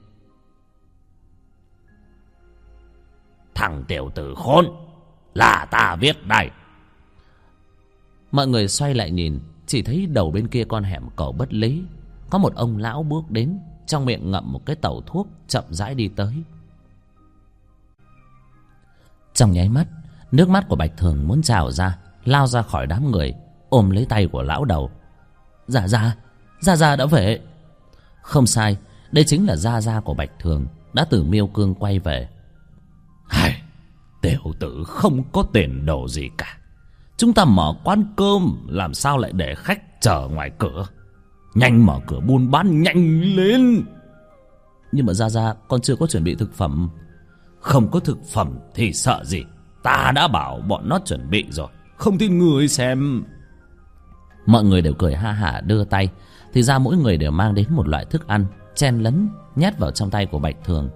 thằng tiểu tử khốn, là ta viết đây. Mọi người xoay lại nhìn, chỉ thấy đầu bên kia con hẻm cầu Bất Lý có một ông lão bước đến, trong miệng ngậm một cái tẩu thuốc, chậm rãi đi tới. Trong nháy mắt, nước mắt của Bạch Thường muốn trào ra, lao ra khỏi đám người, ôm lấy tay của lão đầu. Gia Gia đã về. Không sai, đây chính là Gia Gia của Bạch Thường, đã từ Miêu Cương quay về. Hài, tiểu tử không có tiền đồ gì cả. Chúng ta mở quán cơm, làm sao lại để khách chờ ngoài cửa? Nhanh mở cửa buôn bán nhanh lên. Nhưng mà Gia con chưa có chuẩn bị thực phẩm. Không có thực phẩm thì sợ gì? Ta đã bảo bọn nó chuẩn bị rồi, không tin người xem. Mọi người đều cười ha hả đưa tay. Thì ra mỗi người đều mang đến một loại thức ăn, chen lấn nhét vào trong tay của Bạch Thường.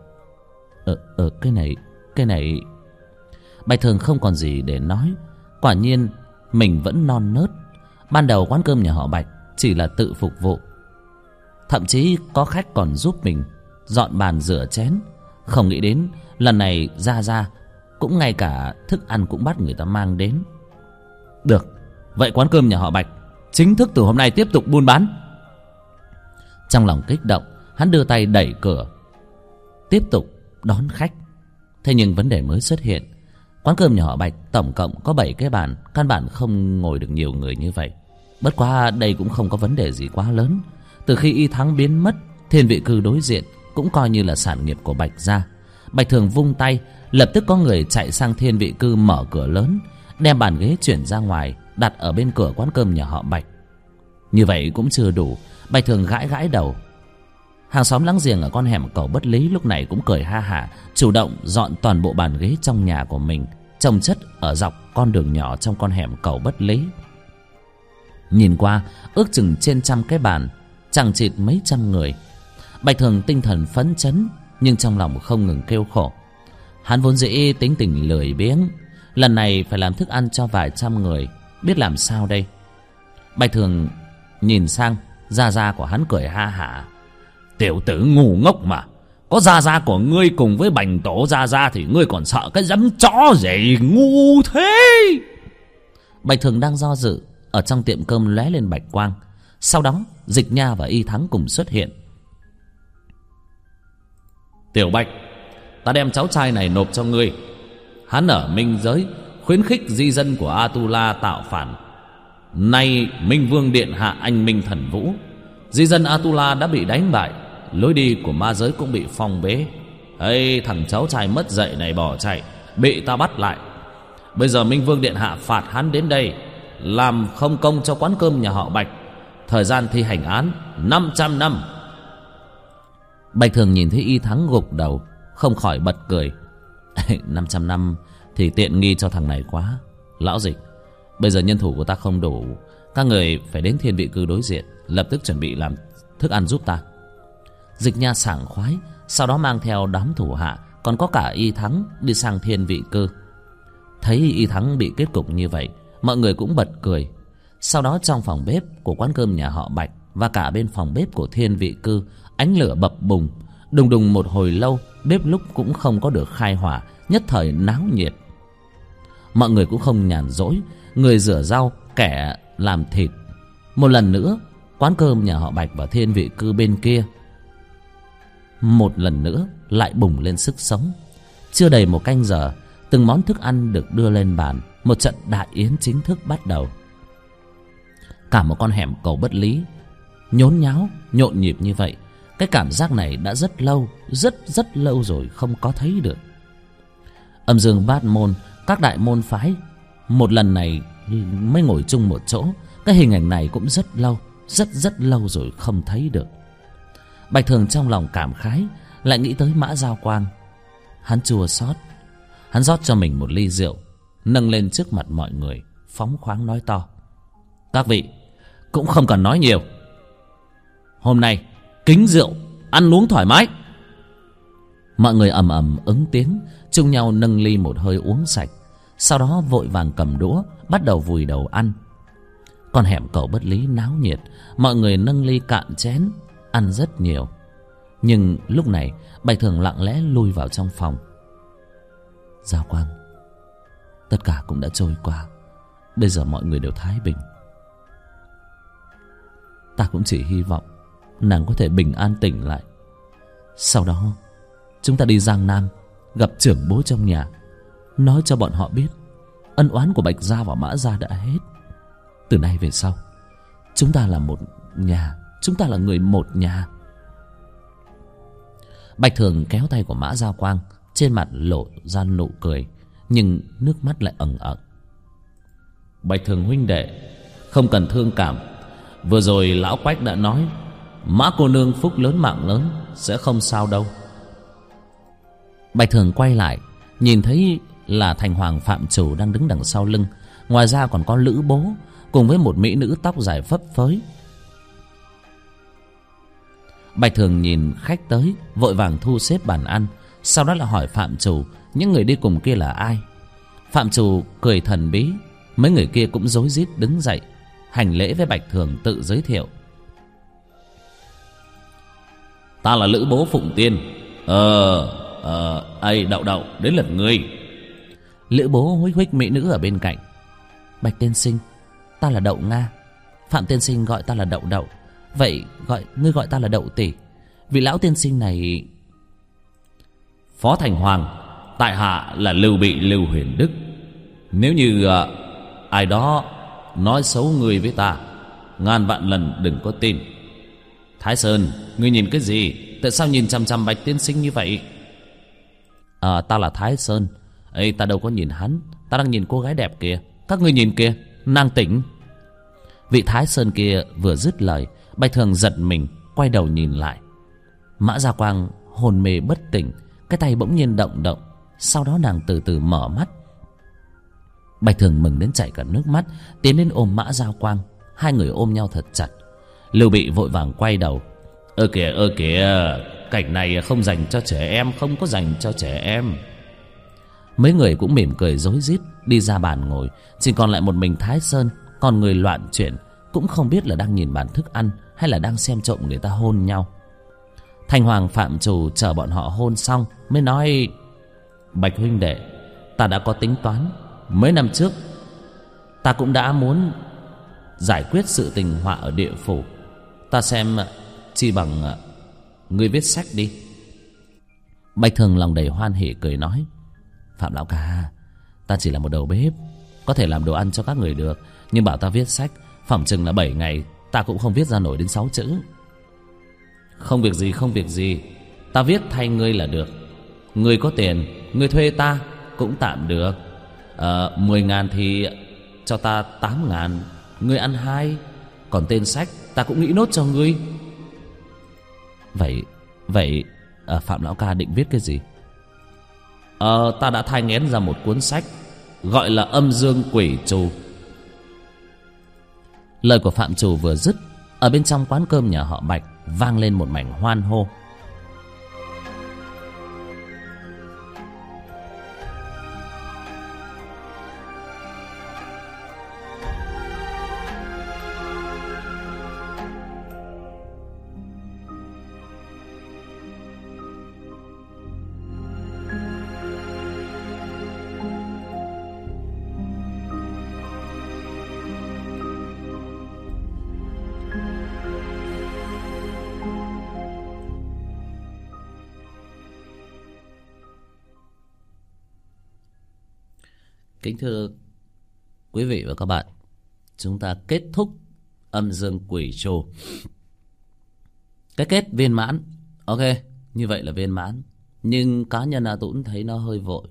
Cái này. Bạch Thường không còn gì để nói. Quả nhiên mình vẫn non nớt. Ban đầu quán cơm nhà họ Bạch chỉ là tự phục vụ, thậm chí có khách còn giúp mình dọn bàn rửa chén. Không nghĩ đến lần này Gia cũng ngay cả thức ăn cũng bắt người ta mang đến. Được, vậy quán cơm nhà họ Bạch chính thức từ hôm nay tiếp tục buôn bán. Trong lòng kích động, hắn đưa tay đẩy cửa tiếp tục đón khách. Thế nhưng vấn đề mới xuất hiện. Quán cơm nhà họ Bạch tổng cộng có 7 cái bàn, căn bản không ngồi được nhiều người như vậy. Bất quá đây cũng không có vấn đề gì quá lớn. Từ khi Y Thắng biến mất, Thiên Vị Cư đối diện cũng coi như là sản nghiệp của Bạch gia. Bạch Thường vung tay, lập tức có người chạy sang Thiên Vị Cư mở cửa lớn, đem bàn ghế chuyển ra ngoài, đặt ở bên cửa quán cơm nhà họ Bạch. Như vậy cũng chưa đủ. Bạch Thường gãi đầu. Hàng xóm láng giềng ở con hẻm Cầu Bất Lý lúc này cũng cười ha hả, chủ động dọn toàn bộ bàn ghế trong nhà của mình, chồng chất ở dọc con đường nhỏ trong con hẻm Cầu Bất Lý. Nhìn qua ước chừng trên 100 cái bàn, chẳng chịt mấy trăm người. Bạch Thường tinh thần phấn chấn, nhưng trong lòng không ngừng kêu khổ. Hắn vốn dĩ tính tình lười biếng, lần này phải làm thức ăn cho vài trăm người, biết làm sao đây. Bạch Thường nhìn sang Gia của hắn cười ha hả. Tiểu tử ngu ngốc mà, có Gia của ngươi cùng với Bành tổ Gia thì ngươi còn sợ cái dám chó gì ngu thế. Bạch Thường đang do dự, ở trong tiệm cơm lóe lên bạch quang. Sau đó Dịch Nha và Y Thắng cùng xuất hiện. Tiểu Bạch, ta đem cháu trai này nộp cho ngươi. Hắn ở Minh Giới khuyến khích di dân của Atula tạo phản. Nay Minh Vương điện hạ anh minh thần vũ, di dân Atula đã bị đánh bại, lối đi của ma giới cũng bị phong bế. Ấy, thằng cháu trai mất dạy này bỏ chạy, bị ta bắt lại. Bây giờ Minh Vương điện hạ phạt hắn đến đây, làm không công cho quán cơm nhà họ Bạch. Thời gian thi hành án 500 năm. Bạch Thường nhìn thấy Y Thắng gục đầu, không khỏi bật cười. 500 năm thì tiện nghi cho thằng này quá. Lão Dịch, bây giờ nhân thủ của ta không đủ, các người phải đến Thiên Vị Cư đối diện, lập tức chuẩn bị làm thức ăn giúp ta. Dịch Nha sảng khoái, sau đó mang theo đám thủ hạ, còn có cả Y Thắng đi sang Thiên Vị Cư. Thấy Y Thắng bị kết cục như vậy, mọi người cũng bật cười. Sau đó trong phòng bếp của quán cơm nhà họ Bạch và cả bên phòng bếp của Thiên Vị Cư, ánh lửa bập bùng, đùng đùng một hồi lâu, bếp lúc cũng không có được khai hỏa, nhất thời náo nhiệt. Mọi người cũng không nhàn rỗi, người rửa rau, kẻ làm thịt. Một lần nữa, quán cơm nhà họ Bạch và Thiên Vị Cư bên kia một lần nữa lại bùng lên sức sống. Chưa đầy một canh giờ, từng món thức ăn được đưa lên bàn, một trận đại yến chính thức bắt đầu. Cả một con hẻm Cầu Bất Lý nhốn nháo, nhộn nhịp như vậy, cái cảm giác này đã rất lâu, rất lâu rồi không có thấy được. Âm dương bát môn, các đại môn phái một lần này mới ngồi chung một chỗ. Cái hình ảnh này cũng rất lâu, rất lâu rồi không thấy được. Bạch Thường trong lòng cảm khái, lại nghĩ tới Mã Giao Quang. Hắn chua xót, hắn rót cho mình một ly rượu, nâng lên trước mặt mọi người, phóng khoáng nói to: các vị cũng không cần nói nhiều, hôm nay kính rượu, ăn uống thoải mái. Mọi người ầm ầm ứng tiếng, chung nhau nâng ly một hơi uống sạch, sau đó vội vàng cầm đũa bắt đầu vùi đầu ăn. Con hẻm Cầu Bất Lý náo nhiệt, mọi người nâng ly cạn chén, ăn rất nhiều. Nhưng lúc này Bạch Thường lặng lẽ lui vào trong phòng. Giao Quang, tất cả cũng đã trôi qua, bây giờ mọi người đều thái bình. Ta cũng chỉ hy vọng nàng có thể bình an tỉnh lại. Sau đó chúng ta đi Giang Nam gặp trưởng bố trong nhà, nói cho bọn họ biết ân oán của Bạch Gia và Mã Gia đã hết. Từ nay về sau, chúng ta là một nhà, chúng ta là người một nhà. Bạch Thường kéo tay của Mã Gia Quang, trên mặt lộ ra nụ cười, nhưng nước mắt lại ẩn ẩn. Bạch Thường huynh đệ, không cần thương cảm. Vừa rồi lão Quách đã nói, Mã cô nương phúc lớn mạng lớn, sẽ không sao đâu. Bạch Thường quay lại, nhìn thấy là Thành Hoàng Phạm Chủ đang đứng đằng sau lưng. Ngoài ra còn có Lữ Bố cùng với một mỹ nữ tóc dài phấp phới. Bạch Thường nhìn khách tới, vội vàng thu xếp bàn ăn, sau đó là hỏi Phạm Chủ những người đi cùng kia là ai. Phạm Chủ cười thần bí. Mấy người kia cũng rối rít đứng dậy, hành lễ với Bạch Thường, tự giới thiệu. Ta là Lữ Bố Phụng Tiên. Ây, Đậu Đậu, đến lượt ngươi. Lữ Bố huých huých mỹ nữ ở bên cạnh. Bạch tiên sinh, ta là Đậu Nga. Phạm tiên sinh gọi ta là Đậu Đậu. Vậy ngươi gọi ta là Đậu tỷ. Vị lão tiên sinh này... Phó Thành Hoàng, tại hạ là Lưu Bị Lưu Huyền Đức. Nếu như ai đó nói xấu ngươi với ta, ngàn vạn lần đừng có tin. Thái Sơn, ngươi nhìn cái gì? Tại sao nhìn chằm chằm Bạch tiên sinh như vậy? Ta là Thái Sơn. Ê, ta đâu có nhìn hắn, ta đang nhìn cô gái đẹp kìa. Các ngươi nhìn kìa, nàng tỉnh. Vị Thái Sơn kia vừa dứt lời, Bạch Thường giật mình, quay đầu nhìn lại. Mã Gia Quang hồn mê bất tỉnh, cái tay bỗng nhiên động động. Sau đó nàng từ từ mở mắt. Bạch Thường mừng đến chảy cả nước mắt, tiến đến ôm Mã Gia Quang. Hai người ôm nhau thật chặt. Lưu Bị vội vàng quay đầu. Ơ kìa, cảnh này không dành cho trẻ em, không có dành cho trẻ em. Mấy người cũng mỉm cười rối rít đi ra bàn ngồi. Chỉ còn lại một mình Thái Sơn. Còn người loạn chuyển, cũng không biết là đang nhìn bàn thức ăn hay là đang xem trộm người ta hôn nhau. Thành Hoàng Phạm Chủ chờ bọn họ hôn xong mới nói: Bạch huynh đệ, ta đã có tính toán. Mấy năm trước ta cũng đã muốn giải quyết sự tình họa ở địa phủ. Ta xem chi bằng ngươi viết sách đi. Bạch Thường lòng đầy hoan hỉ cười nói: Phạm lão ca, ta chỉ là một đầu bếp, có thể làm đồ ăn cho các người được, nhưng bảo ta viết sách, phỏng chừng là 7 ngày ta cũng không viết ra nổi đến 6 chữ. Không việc gì, ta viết thay ngươi là được. Ngươi có tiền, ngươi thuê ta cũng tạm được. 10.000 thì cho ta 8.000, ngươi ăn 2. Còn tên sách ta cũng nghĩ nốt cho ngươi. Vậy Phạm lão ca định viết cái gì? Ta đã thai nghén ra một cuốn sách, gọi là Âm Dương Quỷ Trù. Lời của Phạm Chủ vừa dứt, ở bên trong quán cơm nhà họ Bạch vang lên một mảnh hoan hô. Kính thưa quý vị và các bạn, chúng ta kết thúc Âm Dương Quỷ Trù. Cái kết viên mãn. Ok, như vậy là viên mãn. Nhưng cá nhân A Tũng thấy nó hơi vội.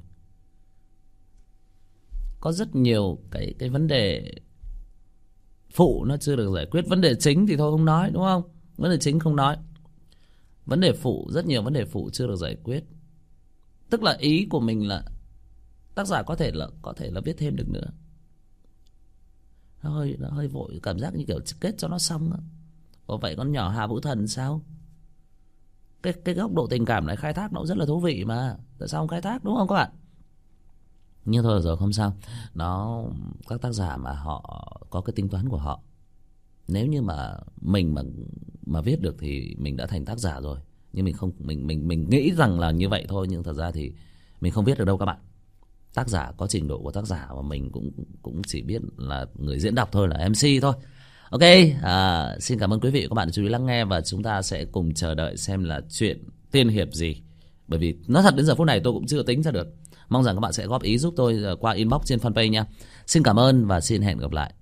Có rất nhiều cái vấn đề phụ nó chưa được giải quyết. Vấn đề chính thì thôi không nói, đúng không? Vấn đề chính không nói. Vấn đề phụ, rất nhiều vấn đề phụ chưa được giải quyết. Tức là ý của mình là tác giả có thể là viết thêm được nữa. Nó hơi vội, cảm giác như kiểu kết cho nó xong đó. Ủa vậy con nhỏ Hà Vũ Thần sao? Cái góc độ tình cảm này khai thác nó cũng rất là thú vị mà. Tại sao không khai thác, đúng không các bạn? Nhưng thôi rồi không sao. Các tác giả mà họ có cái tính toán của họ. Nếu như mà mình mà viết được thì mình đã thành tác giả rồi. Nhưng mình nghĩ rằng là như vậy thôi, nhưng thật ra thì mình không viết được đâu các bạn. Tác giả có trình độ của tác giả, và mình cũng chỉ biết là người diễn đọc thôi, là MC thôi. Ok, xin cảm ơn quý vị và các bạn chú ý lắng nghe, và chúng ta sẽ cùng chờ đợi xem là chuyện tiên hiệp gì. Bởi vì nói thật đến giờ phút này tôi cũng chưa tính ra được Mong rằng các bạn sẽ góp ý giúp tôi qua inbox trên fanpage nha. Xin cảm ơn và xin hẹn gặp lại.